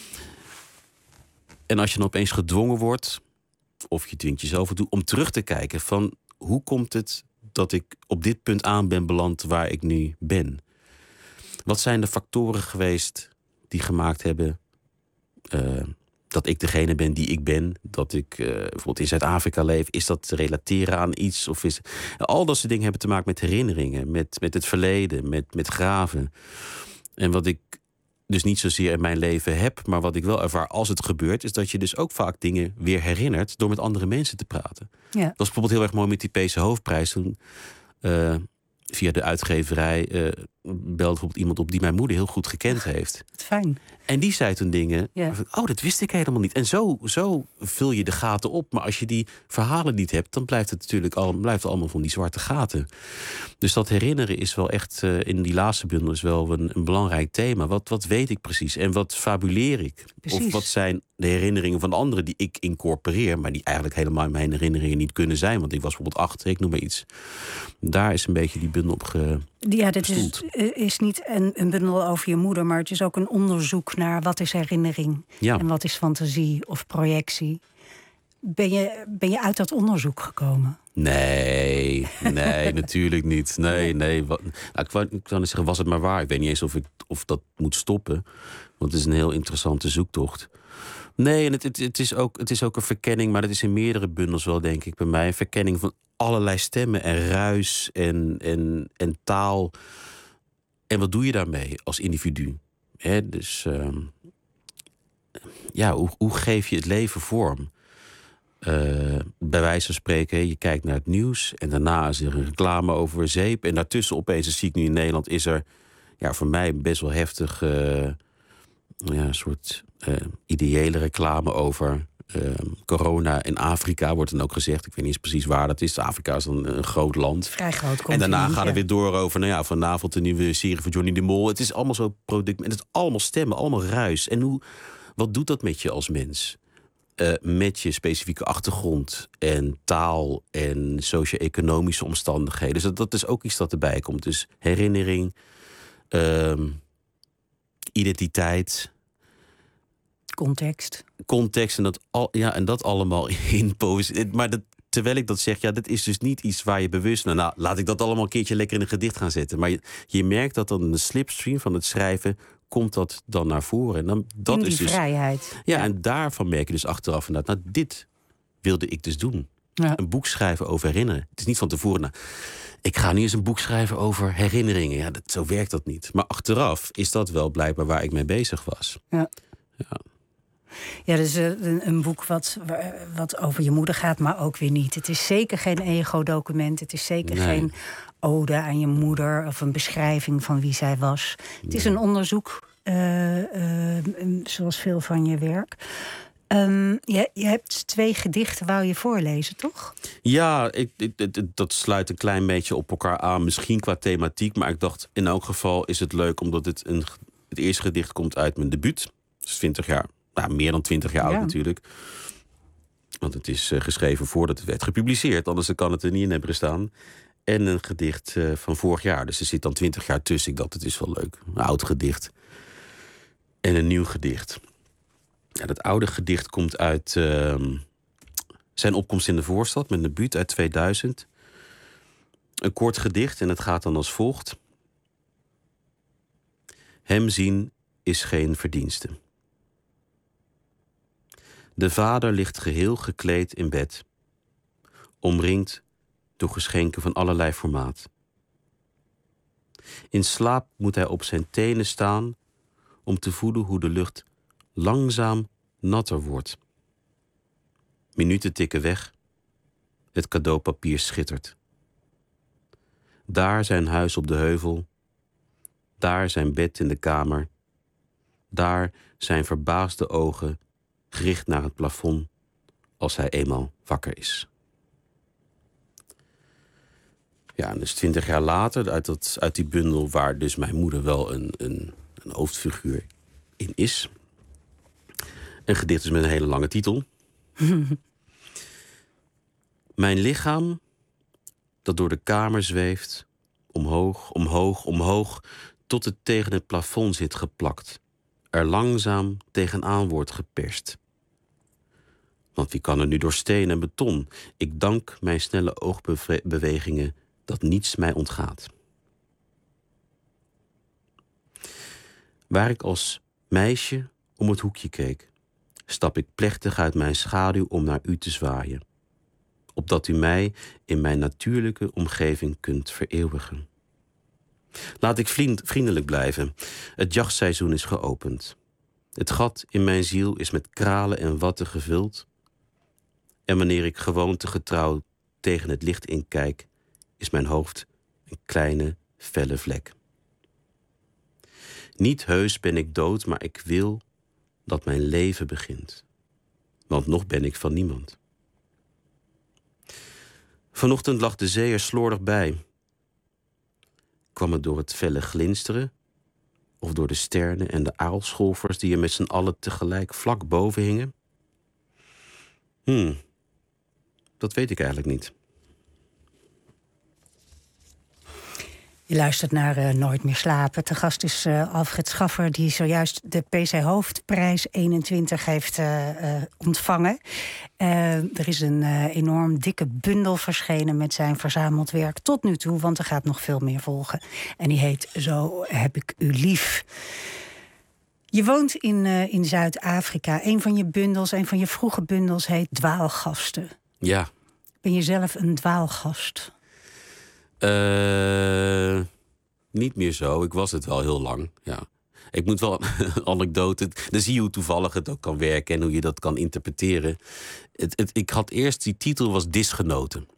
En als je dan opeens gedwongen wordt, of je dwingt jezelf toe, om terug te kijken van hoe komt het dat ik op dit punt aan ben beland waar ik nu ben? Wat zijn de factoren geweest die gemaakt hebben uh, dat ik degene ben die ik ben? Dat ik uh, bijvoorbeeld in Zuid-Afrika leef. Is dat te relateren aan iets? Of is... Al dat soort dingen hebben te maken met herinneringen, met, met het verleden, met, met graven. En wat ik dus niet zozeer in mijn leven heb, maar wat ik wel ervaar als het gebeurt, is dat je dus ook vaak dingen weer herinnert door met andere mensen te praten. Ja. Dat was bijvoorbeeld heel erg mooi met die P C Hoofdprijs. Toen uh, via de uitgeverij uh, belde bijvoorbeeld iemand op die mijn moeder heel goed gekend heeft. Fijn. En die zei toen dingen, ja. oh, dat wist ik helemaal niet. En zo, zo vul je de gaten op. Maar als je die verhalen niet hebt, dan blijft het natuurlijk al, blijft het allemaal van die zwarte gaten. Dus dat herinneren is wel echt, uh, in die laatste bundel is wel een, een belangrijk thema. Wat, wat weet ik precies? En wat fabuleer ik? Precies. Of wat zijn de herinneringen van anderen die ik incorporeer, maar die eigenlijk helemaal mijn herinneringen niet kunnen zijn? Want ik was bijvoorbeeld acht, ik noem maar iets. Daar is een beetje die bundel op ge... Ja, dit is, is niet een, een bundel over je moeder, maar het is ook een onderzoek naar wat is herinnering ja. en wat is fantasie of projectie. Ben je, ben je uit dat onderzoek gekomen? Nee, nee, natuurlijk niet. Nee, nee. Wat, nou, ik wou, ik wou niet zeggen, was het maar waar. Ik weet niet eens of, ik, of dat moet stoppen. Want het is een heel interessante zoektocht. Nee, en het, het, het, is ook, het is ook een verkenning, maar dat is in meerdere bundels wel, denk ik, bij mij. Een verkenning van allerlei stemmen en ruis en, en, en taal. En wat doe je daarmee als individu? He, dus uh, ja, hoe, hoe geef je het leven vorm? Uh, bij wijze van spreken, je kijkt naar het nieuws en daarna is er een reclame over zeep. En daartussen opeens, dat zie ik nu in Nederland, is er ja, voor mij best wel heftig uh, ja, een soort uh, ideële reclame over Uh, corona in Afrika wordt dan ook gezegd. Ik weet niet eens precies waar dat is. Afrika is dan een groot land. Vrij groot En daarna gaat het weer door over, nou ja, vanavond de nieuwe serie van Johnny de Mol. Het is allemaal zo product. En het is allemaal stemmen, allemaal ruis. En hoe, wat doet dat met je als mens? Uh, met je specifieke achtergrond en taal en socio-economische omstandigheden. Dus dat, dat is ook iets dat erbij komt. Dus herinnering, uh, identiteit, context. Context en dat, al, ja, en dat allemaal in poëzie. Maar dat, terwijl ik dat zeg, ja, dat is dus niet iets waar je bewust... Nou, nou, laat ik dat allemaal een keertje lekker in een gedicht gaan zetten. Maar je, je merkt dat dan in de slipstream van het schrijven komt dat dan naar voren. En dan, dat in die is dus, vrijheid. Ja, en daarvan merk je dus achteraf inderdaad, nou, dit wilde ik dus doen. Ja. Een boek schrijven over herinneren. Het is niet van tevoren, nou, ik ga nu eens een boek schrijven over herinneringen. Ja, dat, zo werkt dat niet. Maar achteraf is dat wel blijkbaar waar ik mee bezig was. Ja. Ja. Ja, dat is een, een boek wat, wat over je moeder gaat, maar ook weer niet. Het is zeker geen ego-document. Het is zeker nee. geen ode aan je moeder of een beschrijving van wie zij was. Nee. Het is een onderzoek, uh, uh, zoals veel van je werk. Um, je, je hebt twee gedichten, wou je voorlezen, toch? Ja, ik, ik, dat sluit een klein beetje op elkaar aan. Misschien qua thematiek, maar ik dacht in elk geval is het leuk omdat het, een, het eerste gedicht komt uit mijn debuut. Dus twintig jaar. Nou, meer dan twintig jaar ja. oud natuurlijk. Want het is uh, geschreven voordat het werd gepubliceerd. Anders kan het er niet in hebben gestaan. En een gedicht uh, van vorig jaar. Dus er zit dan twintig jaar tussen. Ik dacht, het is wel leuk. Een oud gedicht. En een nieuw gedicht. Ja, dat oude gedicht komt uit uh, zijn opkomst in de voorstad. Met een debuut uit tweeduizend. Een kort gedicht en het gaat dan als volgt. Hem zien is geen verdienste. De vader ligt geheel gekleed in bed, omringd door geschenken van allerlei formaat. In slaap moet hij op zijn tenen staan om te voelen hoe de lucht langzaam natter wordt. Minuten tikken weg, het cadeaupapier schittert. Daar zijn huis op de heuvel, daar zijn bed in de kamer, daar zijn verbaasde ogen gericht naar het plafond als hij eenmaal wakker is. Ja, en dus twintig jaar later, uit, dat, uit die bundel waar dus mijn moeder wel een, een, een hoofdfiguur in is. Een gedicht is met een hele lange titel. Mijn lichaam, dat door de kamer zweeft, omhoog, omhoog, omhoog, tot het tegen het plafond zit geplakt, er langzaam tegenaan wordt geperst. Want wie kan er nu door steen en beton? Ik dank mijn snelle oogbewegingen dat niets mij ontgaat. Waar ik als meisje om het hoekje keek, stap ik plechtig uit mijn schaduw om naar u te zwaaien, opdat u mij in mijn natuurlijke omgeving kunt vereeuwigen. Laat ik vriend, vriendelijk blijven. Het jachtseizoen is geopend. Het gat in mijn ziel is met kralen en watten gevuld. En wanneer ik gewoontegetrouw tegen het licht inkijk, is mijn hoofd een kleine, felle vlek. Niet heus ben ik dood, maar ik wil dat mijn leven begint. Want nog ben ik van niemand. Vanochtend lag de zee er slordig bij. Kwam het door het felle glinsteren, of door de sterren en de aalscholvers die er met z'n allen tegelijk vlak boven hingen? Hmm, dat weet ik eigenlijk niet. Je luistert naar uh, Nooit meer slapen. Te gast is uh, Alfred Schaffer, die zojuist de P C Hoofdprijs eenentwintig heeft uh, uh, ontvangen. Uh, er is een uh, enorm dikke bundel verschenen met zijn verzameld werk tot nu toe, want er gaat nog veel meer volgen. En die heet Zo heb ik u lief. Je woont in, uh, in Zuid-Afrika. Een van je bundels, een van je vroege bundels heet Dwaalgasten. Ja. Ben je zelf een dwaalgast? Uh, niet meer zo. Ik was het wel heel lang, ja. Ik moet wel een anekdote... Dan zie je hoe toevallig het ook kan werken en hoe je dat kan interpreteren. Het, het, ik had eerst, die titel was Disgenoten.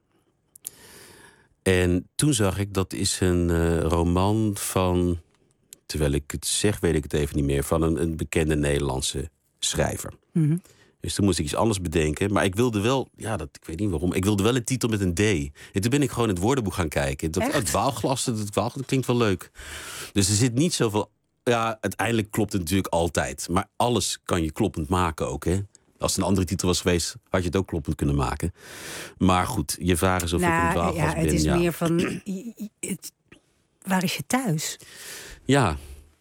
En toen zag ik, dat is een uh, roman van... Terwijl ik het zeg, weet ik het even niet meer. Van een, een bekende Nederlandse schrijver. Mm-hmm. Dus toen moest ik iets anders bedenken. Maar ik wilde wel, ja, dat, ik weet niet waarom. Ik wilde wel een titel met een D. En toen ben ik gewoon in het woordenboek gaan kijken. Dat, het dwaalglas, dat, dwaal, dat klinkt wel leuk. Dus er zit niet zoveel... Ja, uiteindelijk klopt het natuurlijk altijd. Maar alles kan je kloppend maken ook, hè. Als het een andere titel was geweest, had je het ook kloppend kunnen maken. Maar goed, je vraag is of nou, ik een dwaalglas ja, ben. Het is ja. meer van... Het, waar is je thuis? Ja...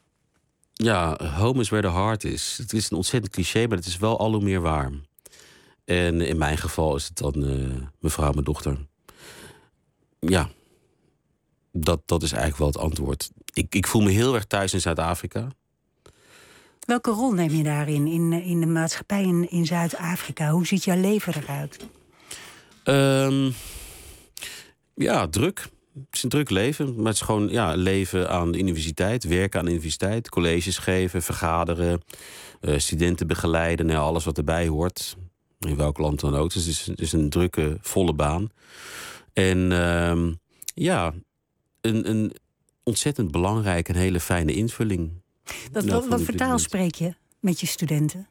Ja, home is where the heart is. Het is een ontzettend cliché, maar het is wel al hoe meer waar. En in mijn geval is het dan uh, mevrouw, mijn dochter. Ja, dat, dat is eigenlijk wel het antwoord. Ik, ik voel me heel erg thuis in Zuid-Afrika. Welke rol neem je daarin, in, in de maatschappij in, in Zuid-Afrika? Hoe ziet jouw leven eruit? Um, ja, druk. Het is een druk leven, maar het is gewoon ja, leven aan de universiteit, werken aan de universiteit, colleges geven, vergaderen, uh, studenten begeleiden, nou, alles wat erbij hoort, in welk land dan ook. Dus het is, het is een drukke, volle baan. En uh, ja, een, een ontzettend belangrijke en hele fijne invulling. Wat, nou, wat, wat voor taal spreek je met je studenten?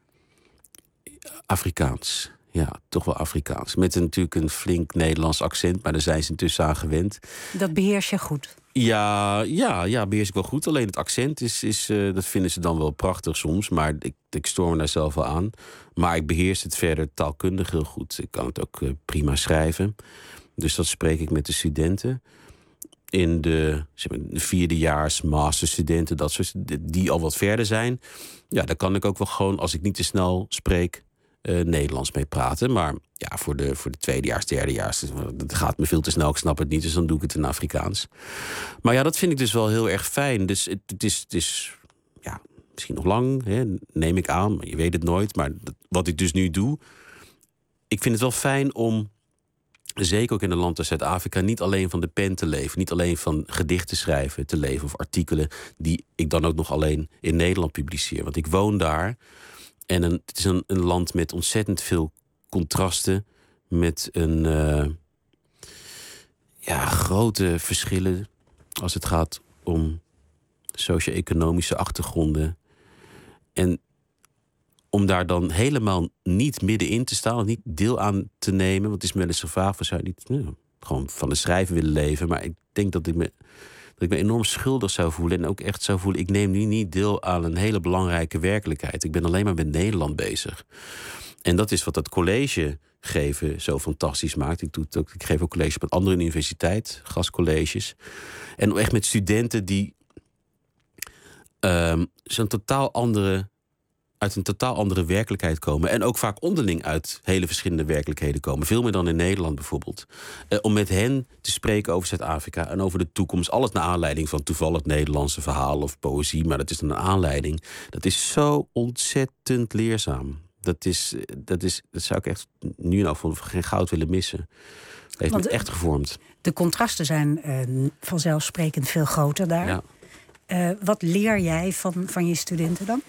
Afrikaans. Ja, toch wel Afrikaans. Met een, natuurlijk een flink Nederlands accent, maar daar zijn ze intussen aan gewend. Dat beheers je goed? Ja, ja, ja, beheers ik wel goed. Alleen het accent, is, is, uh, dat vinden ze dan wel prachtig soms. Maar ik, ik stoor me daar zelf wel aan. Maar ik beheers het verder taalkundig heel goed. Ik kan het ook uh, prima schrijven. Dus dat spreek ik met de studenten. In de, zeg maar, de vierdejaars masterstudenten, dat soort, die al wat verder zijn. Ja, daar kan ik ook wel gewoon, als ik niet te snel spreek, Uh, Nederlands mee praten. Maar ja, voor de, voor de tweedejaars, derdejaars, dat gaat me veel te snel, ik snap het niet, dus dan doe ik het in Afrikaans. Maar ja, dat vind ik dus wel heel erg fijn. Dus het, het, is, het is ja, misschien nog lang, hè, neem ik aan, maar je weet het nooit. Maar dat, wat ik dus nu doe, ik vind het wel fijn om, zeker ook in een land als Zuid-Afrika, niet alleen van de pen te leven, niet alleen van gedichten schrijven te leven of artikelen die ik dan ook nog alleen in Nederland publiceer. Want ik woon daar. En een, het is een, een land met ontzettend veel contrasten. Met een uh, ja, grote verschillen als het gaat om socio-economische achtergronden. En om daar dan helemaal niet middenin te staan, niet deel aan te nemen. Want het is me wel eens gevraagd, zou je niet nou, gewoon van de schrijven willen leven? Maar ik denk dat ik me... dat ik me enorm schuldig zou voelen. En ook echt zou voelen, ik neem nu niet deel aan een hele belangrijke werkelijkheid. Ik ben alleen maar met Nederland bezig. En dat is wat dat college geven zo fantastisch maakt. Ik, doe het ook, ik geef ook college op een andere universiteit, gastcolleges. En echt met studenten die um, zo'n totaal andere, uit een totaal andere werkelijkheid komen. En ook vaak onderling uit hele verschillende werkelijkheden komen. Veel meer dan in Nederland bijvoorbeeld. Uh, om met hen te spreken over Zuid-Afrika en over de toekomst. Alles naar aanleiding van toevallig Nederlandse verhalen of poëzie. Maar dat is dan een aanleiding. Dat is zo ontzettend leerzaam. Dat, is, dat, is, dat zou ik echt nu nou voor geen goud willen missen. Dat heeft Want me echt gevormd. De contrasten zijn uh, vanzelfsprekend veel groter daar. Ja. Uh, wat leer jij van, van je studenten dan?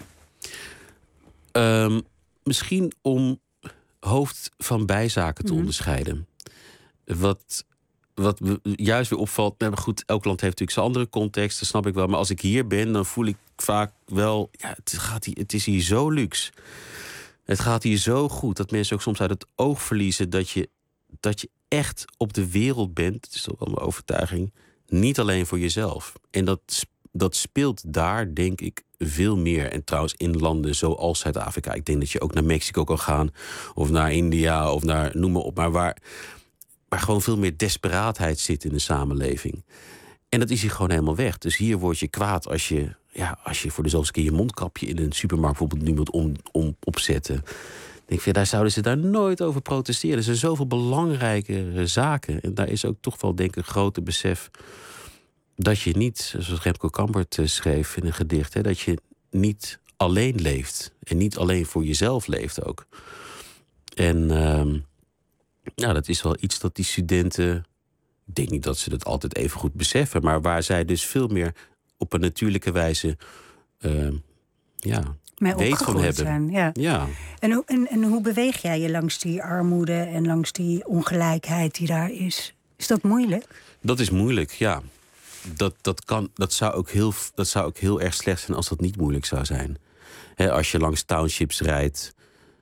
Um, misschien om hoofd van bijzaken te mm. onderscheiden. Wat, wat juist weer opvalt... Nou goed, elk land heeft natuurlijk zijn andere context, dat snap ik wel. Maar als ik hier ben, dan voel ik vaak wel... Ja, het, gaat hier, het is hier zo luxe. Het gaat hier zo goed dat mensen ook soms uit het oog verliezen... dat je, dat je echt op de wereld bent, dat is toch wel mijn overtuiging... niet alleen voor jezelf. En dat, dat speelt daar, denk ik, veel meer. En trouwens in landen zoals Zuid-Afrika. Ik denk dat je ook naar Mexico kan gaan. Of naar India, of naar, noem maar op. Maar waar, waar gewoon veel meer desperaatheid zit in de samenleving. En dat is hier gewoon helemaal weg. Dus hier word je kwaad als je, ja, als je voor de zoveelste keer je mondkapje in een supermarkt bijvoorbeeld nu moet om, om, opzetten. Ik denk, ja, daar zouden ze daar nooit over protesteren. Er zijn zoveel belangrijke zaken. En daar is ook toch wel, denk ik, een grote besef... dat je niet, zoals Remco Kampert schreef in een gedicht... Hè, dat je niet alleen leeft. En niet alleen voor jezelf leeft ook. En uh, ja, dat is wel iets dat die studenten... ik denk niet dat ze dat altijd even goed beseffen... maar waar zij dus veel meer op een natuurlijke wijze... Uh, ja, weet van hebben. Zijn, ja. Ja. En, hoe, en, en hoe beweeg jij je langs die armoede... en langs die ongelijkheid die daar is? Is dat moeilijk? Dat is moeilijk, ja. Dat, dat, kan, dat, zou ook heel, dat zou ook heel erg slecht zijn als dat niet moeilijk zou zijn. He, als je langs townships rijdt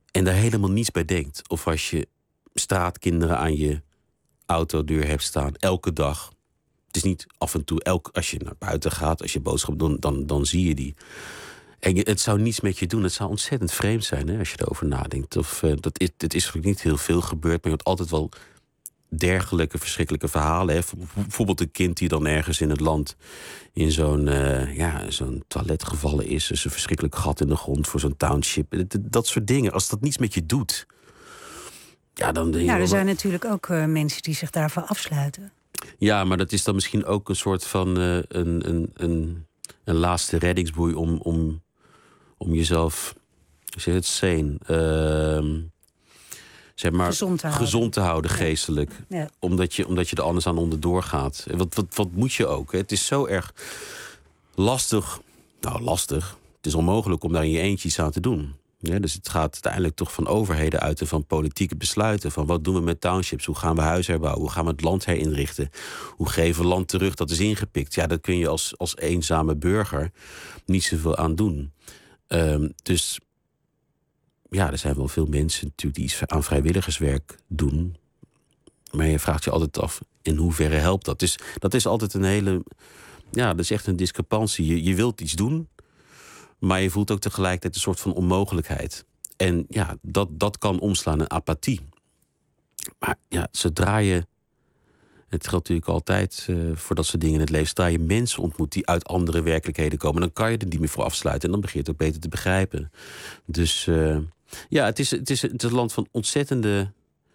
en daar helemaal niets bij denkt. Of als je straatkinderen aan je autodeur hebt staan, elke dag. Het is niet af en toe, elk, als je naar buiten gaat, als je boodschap doet, dan, dan zie je die. En je, het zou niets met je doen. Het zou ontzettend vreemd zijn, hè, als je erover nadenkt. Of, uh, dat is, het is niet heel veel gebeurd, maar je hebt altijd wel dergelijke verschrikkelijke verhalen. Hè. Bijvoorbeeld een kind die dan ergens in het land in zo'n, uh, ja, zo'n toilet gevallen is. Dus een verschrikkelijk gat in de grond voor zo'n township. Dat, dat soort dingen. Als dat niets met je doet. Ja, dan denk je. Nou, er zijn natuurlijk ook uh, mensen die zich daarvan afsluiten. Ja, maar dat is dan misschien ook een soort van uh, een, een, een, een laatste reddingsboei om, om, om jezelf, hoe zeg je het, sane, uh, zeg maar, gezond te houden, gezond te houden geestelijk. Ja. Ja. Omdat, je, omdat je er anders aan onderdoor gaat. Wat, wat, wat moet je ook? Hè? Het is zo erg lastig. Nou, lastig. Het is onmogelijk om daar in je eentje iets aan te doen. Ja, dus het gaat uiteindelijk toch van overheden uit en van politieke besluiten. Van wat doen we met townships? Hoe gaan we huizen herbouwen? Hoe gaan we het land herinrichten? Hoe geven we land terug dat is ingepikt? Ja, daar kun je als, als eenzame burger niet zoveel aan doen. Um, dus ja, er zijn wel veel mensen natuurlijk die iets aan vrijwilligerswerk doen. Maar je vraagt je altijd af, in hoeverre helpt dat? Dus dat is altijd een hele, ja, dat is echt een discrepantie. Je, je wilt iets doen, maar je voelt ook tegelijkertijd een soort van onmogelijkheid. En ja, dat, dat kan omslaan in apathie. Maar ja, zodra je, het geldt natuurlijk altijd uh, voor dat soort dingen in het leven, zodra je mensen ontmoet die uit andere werkelijkheden komen, dan kan je er niet meer voor afsluiten en dan begin je het ook beter te begrijpen. Dus uh, ja, het is, het, is, het is een land van ontzettende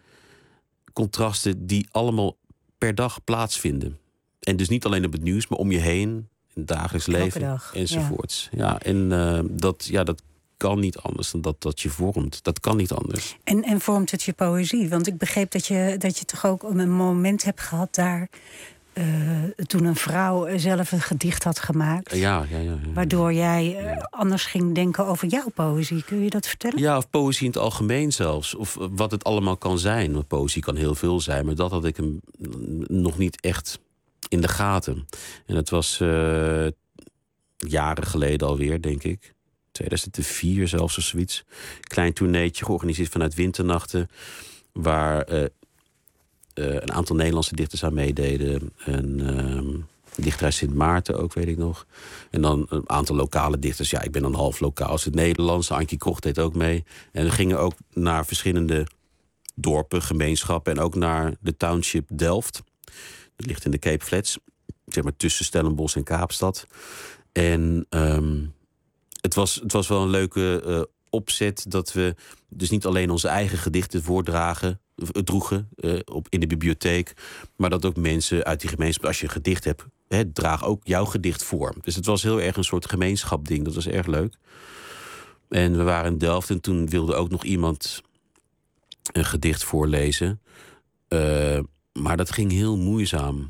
contrasten die allemaal per dag plaatsvinden. En dus niet alleen op het nieuws, maar om je heen, in het dagelijks leven dag, enzovoorts. Ja, ja en uh, dat, ja, dat kan niet anders dan dat dat je vormt. Dat kan niet anders. En, en vormt het je poëzie? Want ik begreep dat je, dat je toch ook een moment hebt gehad daar, Uh, toen een vrouw zelf een gedicht had gemaakt. Ja, ja, ja, ja. Waardoor jij uh, ja. anders ging denken over jouw poëzie. Kun je dat vertellen? Ja, of poëzie in het algemeen zelfs. Of wat het allemaal kan zijn. Want poëzie kan heel veel zijn. Maar dat had ik hem nog niet echt in de gaten. En het was uh, jaren geleden alweer, denk ik. tweeduizend vier zelfs of zoiets. Klein tourneetje georganiseerd vanuit Winternachten. Waar Uh, Uh, een aantal Nederlandse dichters aan meededen. Een uh, dichter uit Sint Maarten ook, weet ik nog. En dan een aantal lokale dichters. Ja, ik ben dan half lokaal als het Nederlands. Antje Koch deed ook mee. En we gingen ook naar verschillende dorpen, gemeenschappen. En ook naar de township Delft. Dat ligt in de Cape Flats. Zeg maar tussen Stellenbosch en Kaapstad. En um, het, was, het was wel een leuke uh, opzet dat we dus niet alleen onze eigen gedichten voordragen, droegen uh, op, in de bibliotheek, maar dat ook mensen uit die gemeenschap, als je een gedicht hebt, hè, draag ook jouw gedicht voor. Dus het was heel erg een soort gemeenschapding. Dat was erg leuk. En we waren in Delft en toen wilde ook nog iemand een gedicht voorlezen. Uh, maar dat ging heel moeizaam.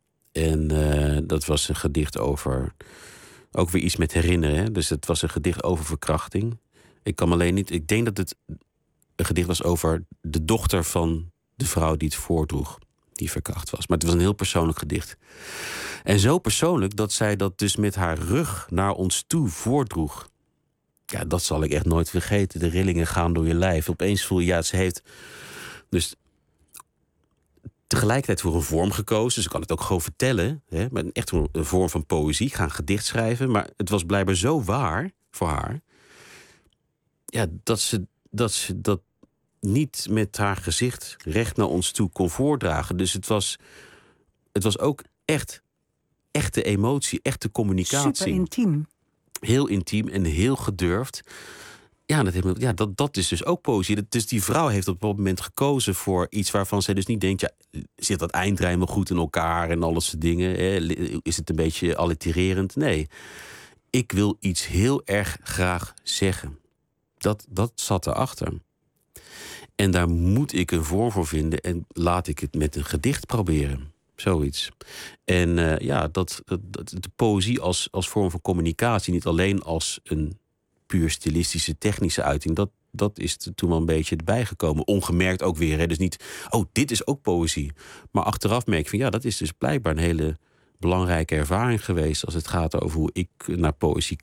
En uh, dat was een gedicht over, ook weer iets met herinneren. Hè? Dus het was een gedicht over verkrachting. Ik kan me alleen niet, ik denk dat het een gedicht was over de dochter van de vrouw die het voordroeg, die verkracht was. Maar het was een heel persoonlijk gedicht. En zo persoonlijk dat zij dat dus met haar rug naar ons toe voordroeg. Ja, dat zal ik echt nooit vergeten. De rillingen gaan door je lijf. Opeens voel je, ja, ze heeft dus tegelijkertijd voor een vorm gekozen. Ze kan het ook gewoon vertellen. Hè, maar echt een vorm van poëzie, gaan gedicht schrijven. Maar het was blijkbaar zo waar voor haar, ja, dat ze dat ze dat niet met haar gezicht recht naar ons toe kon voordragen. Dus het was, het was ook echt echte emotie, echte communicatie. Super intiem. Heel intiem en heel gedurfd. Ja, dat, ja, dat, dat is dus ook poëzie. Dus die vrouw heeft op dat moment gekozen voor iets waarvan zij dus niet denkt, ja, zit dat eindrijmen goed in elkaar en alles soort dingen? Hè? Is het een beetje allitererend? Nee. Ik wil iets heel erg graag zeggen. Dat, dat zat erachter. En daar moet ik een vorm voor vinden en laat ik het met een gedicht proberen. Zoiets. En uh, ja, dat, dat, dat, de poëzie als, als vorm van communicatie, niet alleen als een puur stilistische, technische uiting, dat, dat is er toen wel een beetje erbij gekomen. Ongemerkt ook weer. Hè. Dus niet, oh, dit is ook poëzie. Maar achteraf merk ik van, ja, dat is dus blijkbaar een hele belangrijke ervaring geweest als het gaat over hoe ik naar poëzie kijk.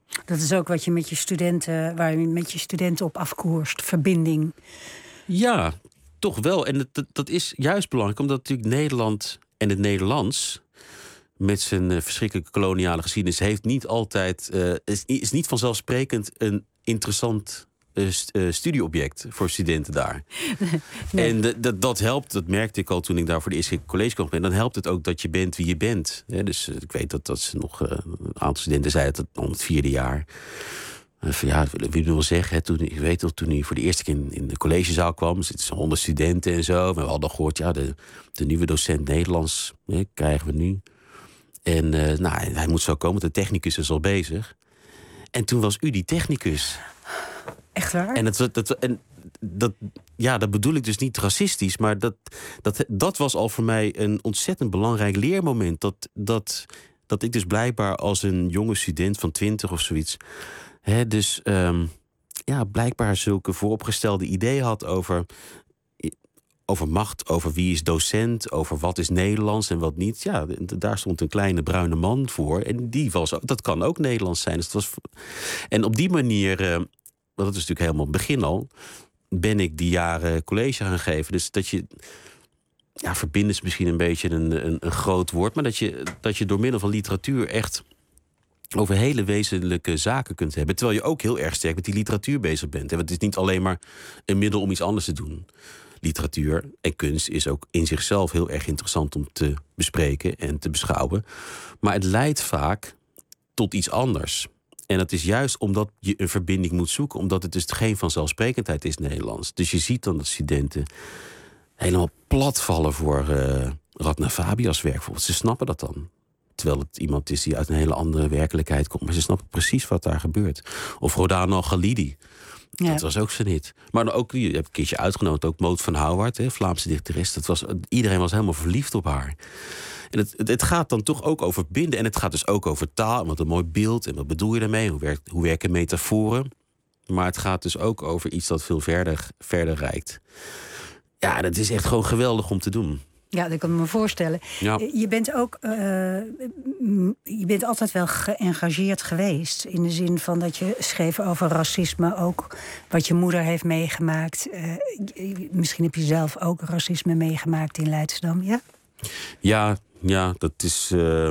Dat is ook wat je met je studenten, waar je met je studenten op afkoerst, verbinding. Ja, toch wel. En dat, dat, dat is juist belangrijk, omdat natuurlijk Nederland en het Nederlands met zijn uh, verschrikkelijke koloniale geschiedenis heeft niet altijd, uh, is, is niet vanzelfsprekend een interessant uh, st- uh, studieobject voor studenten daar. Nee. En d- d- dat helpt, dat merkte ik al toen ik daar voor de eerste keer college kwam. En dan helpt het ook dat je bent wie je bent. Ja, dus uh, ik weet dat, dat ze nog uh, een aantal studenten zeiden dat het om het vierde jaar. Uh, van, ja, dat wil ik wel zeggen. Hè, toen, ik weet dat toen hij voor de eerste keer in, in de collegezaal kwam, er zitten honderd studenten en zo. Maar we hadden gehoord, ja, de, de nieuwe docent Nederlands hè, krijgen we nu. En uh, nou, hij moet zo komen, de technicus is al bezig. En toen was u die technicus. Echt waar? En, het, dat, en dat, ja, dat bedoel ik dus niet racistisch, maar dat, dat, dat was al voor mij een ontzettend belangrijk leermoment. Dat, dat, dat ik dus blijkbaar als een jonge student van twintig of zoiets, hè, dus um, ja, blijkbaar zulke vooropgestelde ideeën had over, over macht, over wie is docent, over wat is Nederlands en wat niet. Ja, daar stond een kleine bruine man voor. En die was ook, dat kan ook Nederlands zijn. Dus het was, en op die manier, uh, dat is natuurlijk helemaal het begin al, ben ik die jaren college gaan geven. Dus dat je, ja, verbinden is misschien een beetje een, een, een groot woord, maar dat je, dat je door middel van literatuur echt over hele wezenlijke zaken kunt hebben. Terwijl je ook heel erg sterk met die literatuur bezig bent. Want het is niet alleen maar een middel om iets anders te doen. Literatuur en kunst is ook in zichzelf heel erg interessant om te bespreken en te beschouwen. Maar het leidt vaak tot iets anders. En dat is juist omdat je een verbinding moet zoeken, omdat het dus geen vanzelfsprekendheid is Nederlands. Dus je ziet dan dat studenten helemaal plat vallen voor uh, Radna Fabias werk bijvoorbeeld. Ze snappen dat dan. Terwijl het iemand is die uit een hele andere werkelijkheid komt. Maar ze snappen precies wat daar gebeurt. Of Rodaan Al-Khalidi. Ja. Dat was ook zo niet. Maar dan ook, je hebt een keertje uitgenodigd, ook Maud van Houwaard, hè, Vlaamse dichteres. Dat was, iedereen was helemaal verliefd op haar. En het, het, het gaat dan toch ook over binden. En het gaat dus ook over taal. En wat een mooi beeld. En wat bedoel je daarmee? Hoe, werkt, hoe werken metaforen? Maar het gaat dus ook over iets dat veel verder, verder reikt. Ja, dat is echt gewoon geweldig om te doen. Ja, dat kan ik me voorstellen. Ja. Je bent ook, uh, je bent altijd wel geëngageerd geweest. In de zin van dat je schreef over racisme, ook wat je moeder heeft meegemaakt. Uh, misschien heb je zelf ook racisme meegemaakt in Leidschendam, ja? Ja, ja, dat is, uh,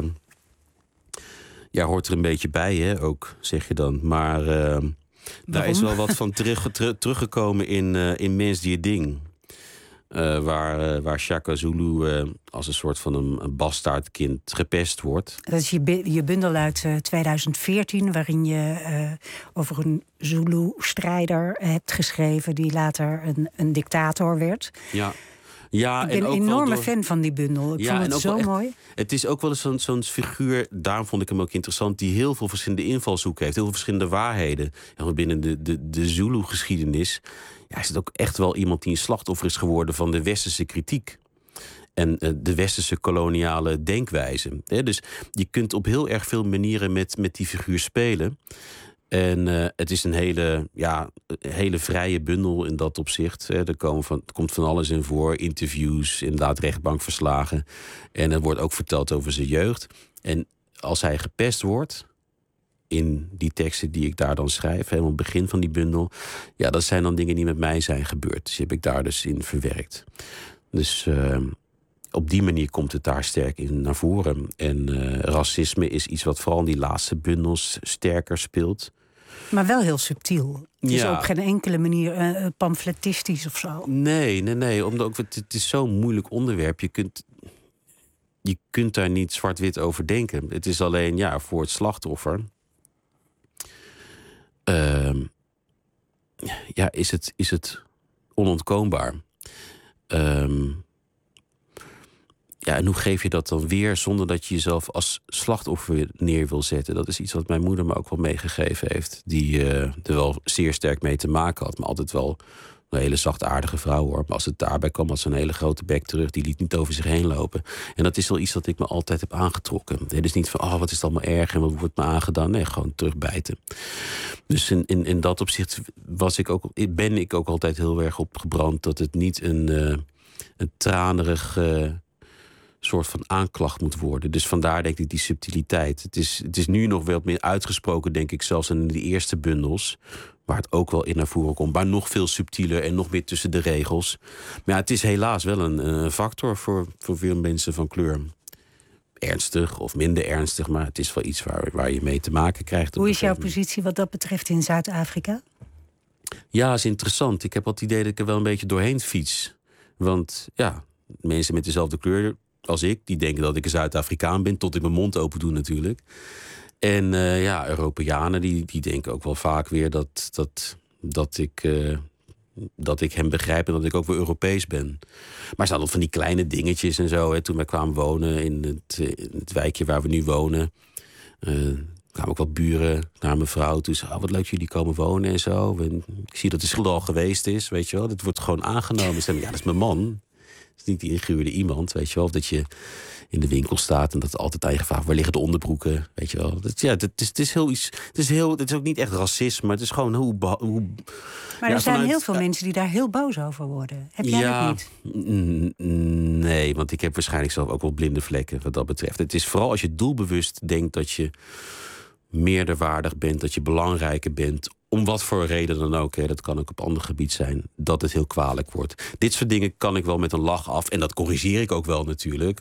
ja, hoort er een beetje bij, hè, ook, zeg je dan. Maar uh, daar is wel wat van terug, ter, teruggekomen in, uh, in Mens die het ding. Uh, waar, uh, waar Shaka Zulu uh, als een soort van een, een bastaardkind gepest wordt. Dat is je, je bundel uit uh, twintig veertien... waarin je uh, over een Zulu-strijder hebt geschreven die later een, een dictator werd. Ja. Ja, ik ben en ook een enorme door... fan van die bundel. Ik ja, vond het zo echt, mooi. Het is ook wel eens zo'n, zo'n figuur, daarom vond ik hem ook interessant, die heel veel verschillende invalshoeken heeft, heel veel verschillende waarheden. Ja, binnen de, de, de Zulu-geschiedenis ja, is het ook echt wel iemand die een slachtoffer is geworden van de westerse kritiek. En uh, de westerse koloniale denkwijze. He, dus je kunt op heel erg veel manieren met, met die figuur spelen. En uh, het is een hele, ja, hele vrije bundel in dat opzicht. Hè. Er, komen van, er komt van alles in voor. Interviews, inderdaad rechtbankverslagen. En er wordt ook verteld over zijn jeugd. En als hij gepest wordt, in die teksten die ik daar dan schrijf, helemaal het begin van die bundel, ja, dat zijn dan dingen die met mij zijn gebeurd. Dus die heb ik daar dus in verwerkt. Dus uh, op die manier komt het daar sterk in naar voren. En uh, racisme is iets wat vooral in die laatste bundels sterker speelt. Maar wel heel subtiel. Het is ja. op geen enkele manier uh, pamfletistisch of zo. Nee, nee, nee. Omdat ook, het is zo'n moeilijk onderwerp. Je kunt, je kunt daar niet zwart-wit over denken. Het is alleen, ja, voor het slachtoffer. Uh, ja, is het, is het onontkoombaar. Um, Ja, en hoe geef je dat dan weer zonder dat je jezelf als slachtoffer neer wil zetten? Dat is iets wat mijn moeder me ook wel meegegeven heeft. Die uh, er wel zeer sterk mee te maken had. Maar altijd wel een hele zachtaardige vrouw, hoor. Maar als het daarbij kwam, had ze een hele grote bek terug. Die liet niet over zich heen lopen. En dat is wel iets dat ik me altijd heb aangetrokken. Het is niet van, oh, wat is het allemaal erg en wat wordt me aangedaan? Nee, gewoon terugbijten. Dus in, in, in dat opzicht was ik ook, ben ik ook altijd heel erg opgebrand dat het niet een, uh, een tranerig... Uh, soort van aanklacht moet worden. Dus vandaar denk ik die subtiliteit. Het is, het is nu nog wel wat meer uitgesproken, denk ik, zelfs in de eerste bundels, waar het ook wel in naar voren komt, maar nog veel subtieler en nog meer tussen de regels. Maar ja, het is helaas wel een, een factor voor, voor veel mensen van kleur. Ernstig of minder ernstig, maar het is wel iets waar, waar je mee te maken krijgt. Hoe is jouw positie wat dat betreft in Zuid-Afrika? Ja, is interessant. Ik heb wel het idee dat ik er wel een beetje doorheen fiets. Want ja, mensen met dezelfde kleur als ik, die denken dat ik een Zuid-Afrikaan ben, tot ik mijn mond open doe natuurlijk. En uh, ja, Europeanen die, die denken ook wel vaak weer dat, dat, dat, ik, uh, dat ik hem begrijp en dat ik ook wel Europees ben. Maar er staan nog van die kleine dingetjes en zo. Hè. Toen wij kwamen wonen in het, in het wijkje waar we nu wonen, Uh, kwamen ook wat buren naar mijn vrouw toe. Zei, oh, wat leuk dat jullie komen wonen en zo. En ik zie dat de schilder al geweest is, weet je wel. Dat wordt gewoon aangenomen. Ze ja, dat is mijn man. Dat is niet die ingehuurde iemand, weet je wel. Of dat je in de winkel staat en dat altijd aan je gevraagd, waar liggen de onderbroeken, weet je wel. Dat, ja, het is, het is heel iets. Het is heel. Het is ook niet echt racisme, maar het is gewoon hoe. hoe maar ja, er zijn vanuit, heel veel uh, mensen die daar heel boos over worden. Heb jij ja, dat niet? Nee, want ik heb waarschijnlijk zelf ook wel blinde vlekken wat dat betreft. Het is vooral als je doelbewust denkt dat je meerderwaardig bent, dat je belangrijker bent, om wat voor reden dan ook, hè, dat kan ook op ander gebied zijn, dat het heel kwalijk wordt. Dit soort dingen kan ik wel met een lach af, en dat corrigeer ik ook wel natuurlijk.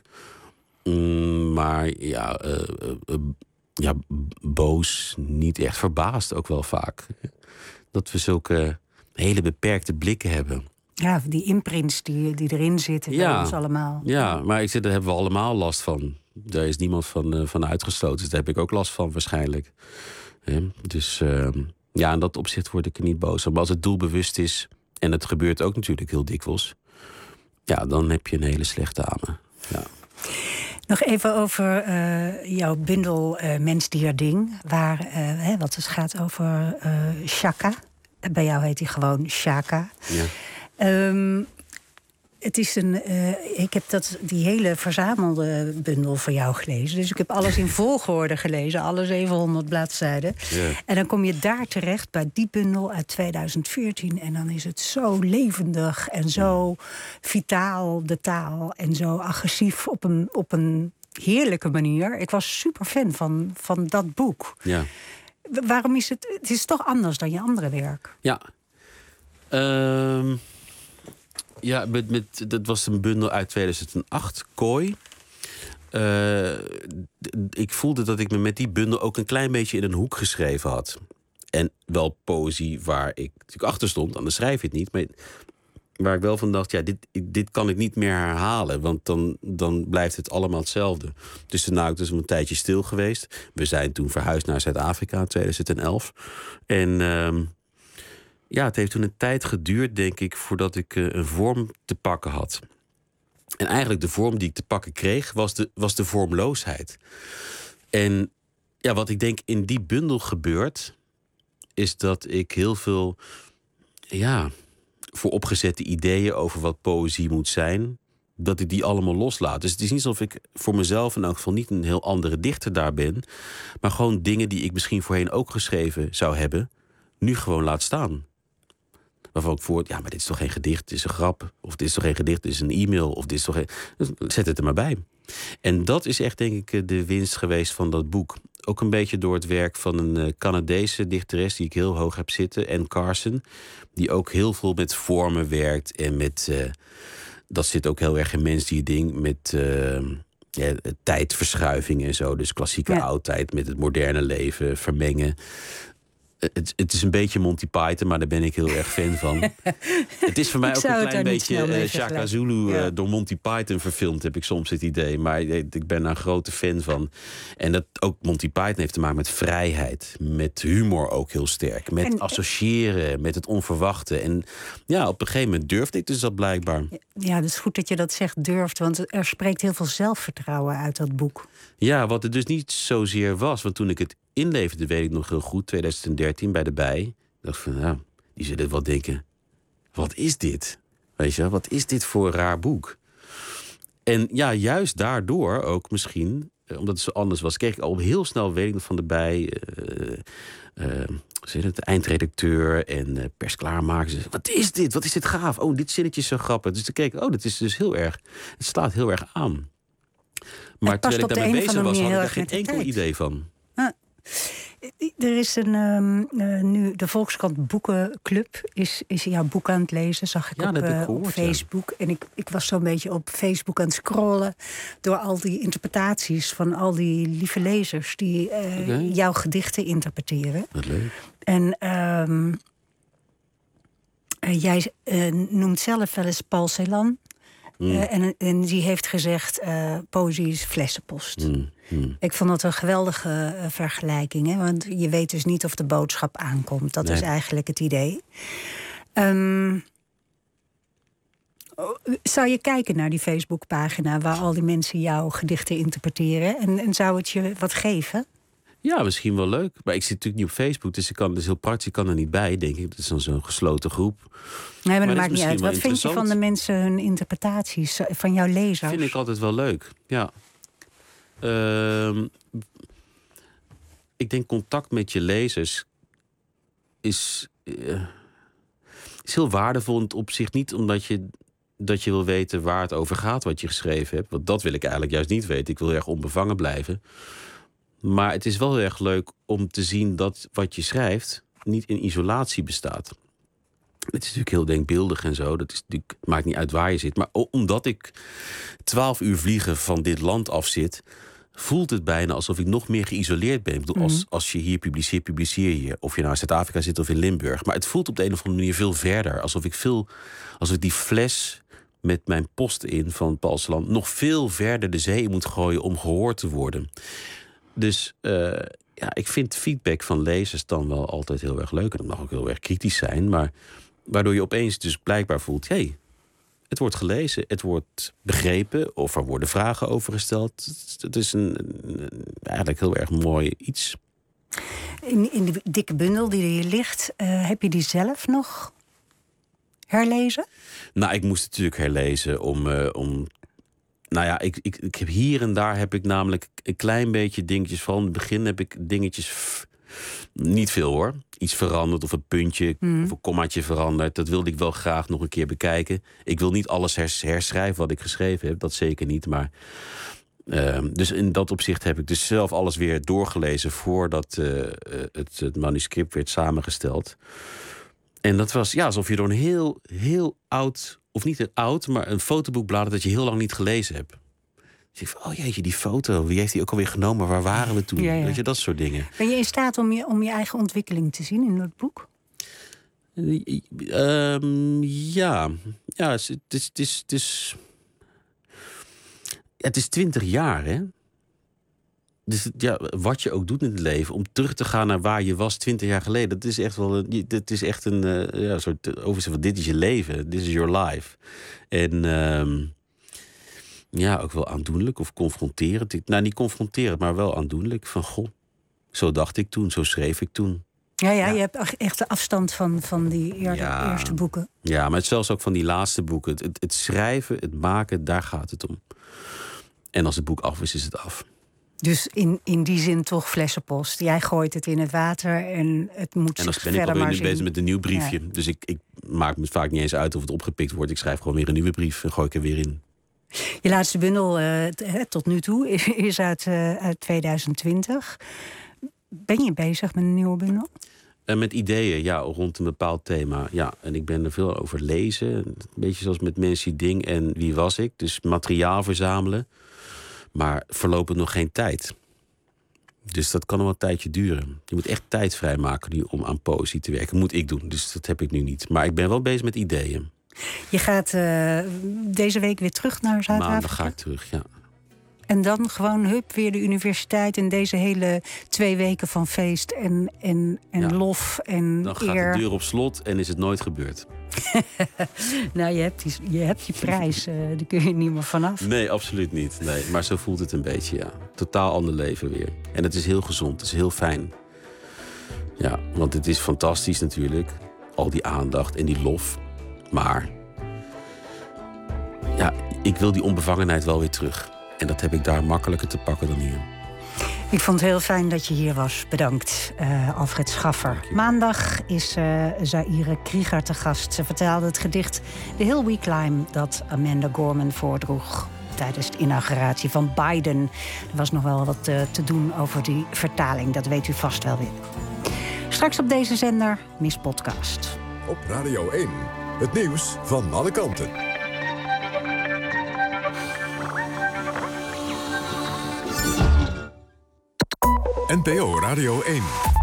Mm, maar ja, uh, uh, ja, boos, niet echt verbaasd ook wel vaak. Dat we zulke hele beperkte blikken hebben. Ja, die imprints die, die erin zitten, ja, bij ons allemaal. Ja, maar ik zeg, daar hebben we allemaal last van. Daar is niemand van, uh, van uitgesloten. Dus daar heb ik ook last van waarschijnlijk. He? Dus uh, ja, in dat opzicht word ik er niet boos. Maar als het doelbewust is, en het gebeurt ook natuurlijk heel dikwijls, ja, dan heb je een hele slechte aan me. Ja. Nog even over uh, jouw bundel uh, Mens-Dier-Ding, waar uh, hè, wat het gaat over uh, Shaka. Bij jou heet hij gewoon Shaka. Ja. Um, Het is een. Uh, ik heb dat, die hele verzamelde bundel voor jou gelezen. Dus ik heb alles in volgorde gelezen, alle zevenhonderd bladzijden. Yeah. En dan kom je daar terecht bij die bundel uit tweeduizend veertien. En dan is het zo levendig en zo vitaal, de taal. En zo agressief op een, op een heerlijke manier. Ik was super fan van, van dat boek. Ja. Waarom is het. Het is toch anders dan je andere werk? Ja. Um... Ja, met, met, dat was een bundel uit tweeduizend acht, Kooi. Uh, ik voelde dat ik me met die bundel ook een klein beetje in een hoek geschreven had. En wel poëzie waar ik natuurlijk achter stond, anders schrijf je het niet. Maar waar ik wel van dacht, ja, dit, dit kan ik niet meer herhalen. Want dan, dan blijft het allemaal hetzelfde. Dus toen nou, ik dus een tijdje stil geweest. We zijn toen verhuisd naar Zuid-Afrika in tweeduizend elf. En Uh, ja, het heeft toen een tijd geduurd, denk ik, voordat ik uh, een vorm te pakken had. En eigenlijk de vorm die ik te pakken kreeg, was de, was de vormloosheid. En ja, wat ik denk in die bundel gebeurt, is dat ik heel veel, ja, vooropgezette ideeën over wat poëzie moet zijn, dat ik die allemaal loslaat. Dus het is niet alsof ik voor mezelf in elk geval niet een heel andere dichter daar ben, maar gewoon dingen die ik misschien voorheen ook geschreven zou hebben, nu gewoon laat staan. Waarvan ik voor, ja, maar dit is toch geen gedicht, dit is een grap. Of dit is toch geen gedicht, dit is een e-mail. Of dit is toch geen. Zet het er maar bij. En dat is echt, denk ik, de winst geweest van dat boek. Ook een beetje door het werk van een Canadese dichteres die ik heel hoog heb zitten, Anne Carson. Die ook heel veel met vormen werkt. En met, uh, dat zit ook heel erg in Mens-Dier-Ding, met uh, ja, tijdverschuiving en zo. Dus klassieke ja. oudheid met het moderne leven vermengen. Het, het is een beetje Monty Python, maar daar ben ik heel erg fan van. Het is voor mij ook een klein beetje uh, Shaka Zulu ja. uh, door Monty Python verfilmd, heb ik soms het idee. Maar ik ben daar een grote fan van. En dat ook Monty Python heeft te maken met vrijheid. Met humor ook heel sterk. Met en, associëren, met het onverwachte. En ja, op een gegeven moment durfde ik dus dat blijkbaar. Ja, het is goed dat je dat zegt, durft. Want er spreekt heel veel zelfvertrouwen uit dat boek. Ja, wat het dus niet zozeer was. Want toen ik het inleverde, weet ik nog heel goed, tweeduizend dertien bij de Bij. Ik dacht van, ja, die zullen wel denken, wat is dit? Weet je, wat is dit voor een raar boek? En ja, juist daardoor ook misschien, omdat het zo anders was, kreeg ik al heel snel, weet ik nog, van de Bij, uh, uh, het, de eindredacteur en uh, persklaarmakers. Wat is dit? Wat is dit gaaf? Oh, dit zinnetje is zo grappig. Dus dan keek ik, oh, dat is dus heel erg, het slaat heel erg aan. Maar terwijl ik op de daarmee een of bezig andere was, had manier ik heel daar geen erg met de enkel tijd. idee van. Er is een, um, uh, nu de Volkskrant Boekenclub is, is jouw boek aan het lezen, zag ik Ja, op, dat heb ik uh, gehoord, op ja. Facebook. En ik, ik was zo'n beetje op Facebook aan het scrollen door al die interpretaties van al die lieve lezers die uh, Okay. jouw gedichten interpreteren. Wat leuk. En um, uh, jij uh, noemt zelf wel eens Paul Celan. Mm. Uh, en, en die heeft gezegd, uh, poëzie is flessenpost. Mm. Mm. Ik vond dat een geweldige uh, vergelijking. Hè? Want je weet dus niet of de boodschap aankomt. Dat Nee. is eigenlijk het idee. Um, zou je kijken naar die Facebookpagina waar al die mensen jouw gedichten interpreteren? En, en zou het je wat geven? Ja, misschien wel leuk. Maar ik zit natuurlijk niet op Facebook, dus ik kan, dat is heel praktisch. Ik kan er niet bij, denk ik. Het is dan zo'n gesloten groep. Nee, maar, Maar dat dat is maakt niet uit. misschien wel Wat vind je van de mensen hun interpretaties van jouw lezers? Vind ik altijd wel leuk, ja. Uh, ik denk contact met je lezers is, uh, is heel waardevol in het opzicht. Niet omdat je, dat je wil weten waar het over gaat wat je geschreven hebt. Want dat wil ik eigenlijk juist niet weten. Ik wil heel erg onbevangen blijven. Maar het is wel heel erg leuk om te zien dat wat je schrijft niet in isolatie bestaat. Het is natuurlijk heel denkbeeldig en zo. Dat is natuurlijk, het maakt niet uit waar je zit. Maar omdat ik twaalf uur vliegen van dit land af zit, voelt het bijna alsof ik nog meer geïsoleerd ben. Ik bedoel, Mm-hmm. als, als je hier publiceert, publiceer je hier. Of je nou in Zuid-Afrika zit of in Limburg. Maar het voelt op de een of andere manier veel verder. Alsof ik, veel, alsof ik die fles met mijn post in van Paul Celan nog veel verder de zee moet gooien om gehoord te worden. Dus uh, ja, ik vind feedback van lezers dan wel altijd heel erg leuk. En dat mag ook heel erg kritisch zijn. Maar waardoor je opeens dus blijkbaar voelt, hé, hey, het wordt gelezen, het wordt begrepen, of er worden vragen over gesteld. Het is een, een eigenlijk heel erg mooi iets. In, in de dikke bundel die er hier ligt, uh, heb je die zelf nog herlezen? Nou, ik moest het natuurlijk herlezen om, uh, om nou ja, ik, ik, ik heb hier en daar heb ik namelijk een klein beetje dingetjes van. In het begin heb ik dingetjes, f- niet veel hoor, iets veranderd of een puntje mm. of een kommaatje veranderd. Dat wilde ik wel graag nog een keer bekijken. Ik wil niet alles hers- herschrijven wat ik geschreven heb, dat zeker niet. Maar uh, dus in dat opzicht heb ik dus zelf alles weer doorgelezen voordat uh, het, het manuscript werd samengesteld. En dat was ja, alsof je door een heel, heel oud, of niet een oud, maar een fotoboek bladert dat je heel lang niet gelezen hebt. Dus ik van, oh jeetje, die foto, wie heeft die ook alweer genomen? Waar waren we toen? Ja, ja. Weet je, dat soort dingen. Ben je in staat om je, om je eigen ontwikkeling te zien in dat boek? Uh, um, ja, ja, het is, het is, het is, het is, ja, het is twintig jaar, hè? Dus ja, wat je ook doet in het leven, om terug te gaan naar waar je was twintig jaar geleden, dat is echt wel een, dat is echt een uh, ja, soort overzicht van dit is je leven, this is your life. En uh, ja, ook wel aandoenlijk of confronterend. Nou, niet confronterend, maar wel aandoenlijk. Van goh, zo dacht ik toen, zo schreef ik toen. Ja, ja, ja. je hebt echt de afstand van, van die eerder, ja. eerste boeken. Ja, maar het zelfs ook van die laatste boeken. Het, het, het schrijven, het maken, daar gaat het om. En als het boek af is, is het af. Dus in, in die zin toch flessenpost. Jij gooit het in het water en het moet en dan zich ben ik verder maar alweer zien. bezig met een nieuw briefje. Ja. Dus ik, ik maak me vaak niet eens uit of het opgepikt wordt. Ik schrijf gewoon weer een nieuwe brief en gooi ik er weer in. Je laatste bundel uh, t- tot nu toe is uit, uh, uit tweeduizend twintig. Ben je bezig met een nieuwe bundel? En met ideeën, ja, rond een bepaald thema. Ja, en ik ben er veel over lezen. Een beetje zoals met Mensen Ding en Wie was ik? Dus materiaal verzamelen. Maar voorlopig nog geen tijd. Dus dat kan nog wel een tijdje duren. Je moet echt tijd vrijmaken nu om aan poëzie te werken. Moet ik doen, dus dat heb ik nu niet. Maar ik ben wel bezig met ideeën. Je gaat uh, deze week weer terug naar Zuid-Afrika? Maandag ga ik terug, ja. En dan gewoon hup, weer de universiteit en deze hele twee weken van feest en, en, en Ja. lof en Dan gaat eer. de deur op slot en is het nooit gebeurd. Nou, je hebt, die, je hebt je prijs, uh, daar kun je niet meer vanaf. Nee, absoluut niet. Nee, maar zo voelt het een beetje, ja. Totaal ander leven weer. En het is heel gezond, het is heel fijn. Ja, want het is fantastisch natuurlijk. Al die aandacht en die lof. Maar ja, ik wil die onbevangenheid wel weer terug. En dat heb ik daar makkelijker te pakken dan hier. Ik vond het heel fijn dat je hier was. Bedankt, uh, Alfred Schaffer. Maandag is uh, Zaire Krieger te gast. Ze vertaalde het gedicht The Hill We Climb dat Amanda Gorman voordroeg. tijdens de inauguratie van Biden. Er was nog wel wat uh, te doen over die vertaling. Dat weet u vast wel weer. Straks op deze zender Miss Podcast. Op Radio één. Het nieuws van alle kanten. N P O Radio één.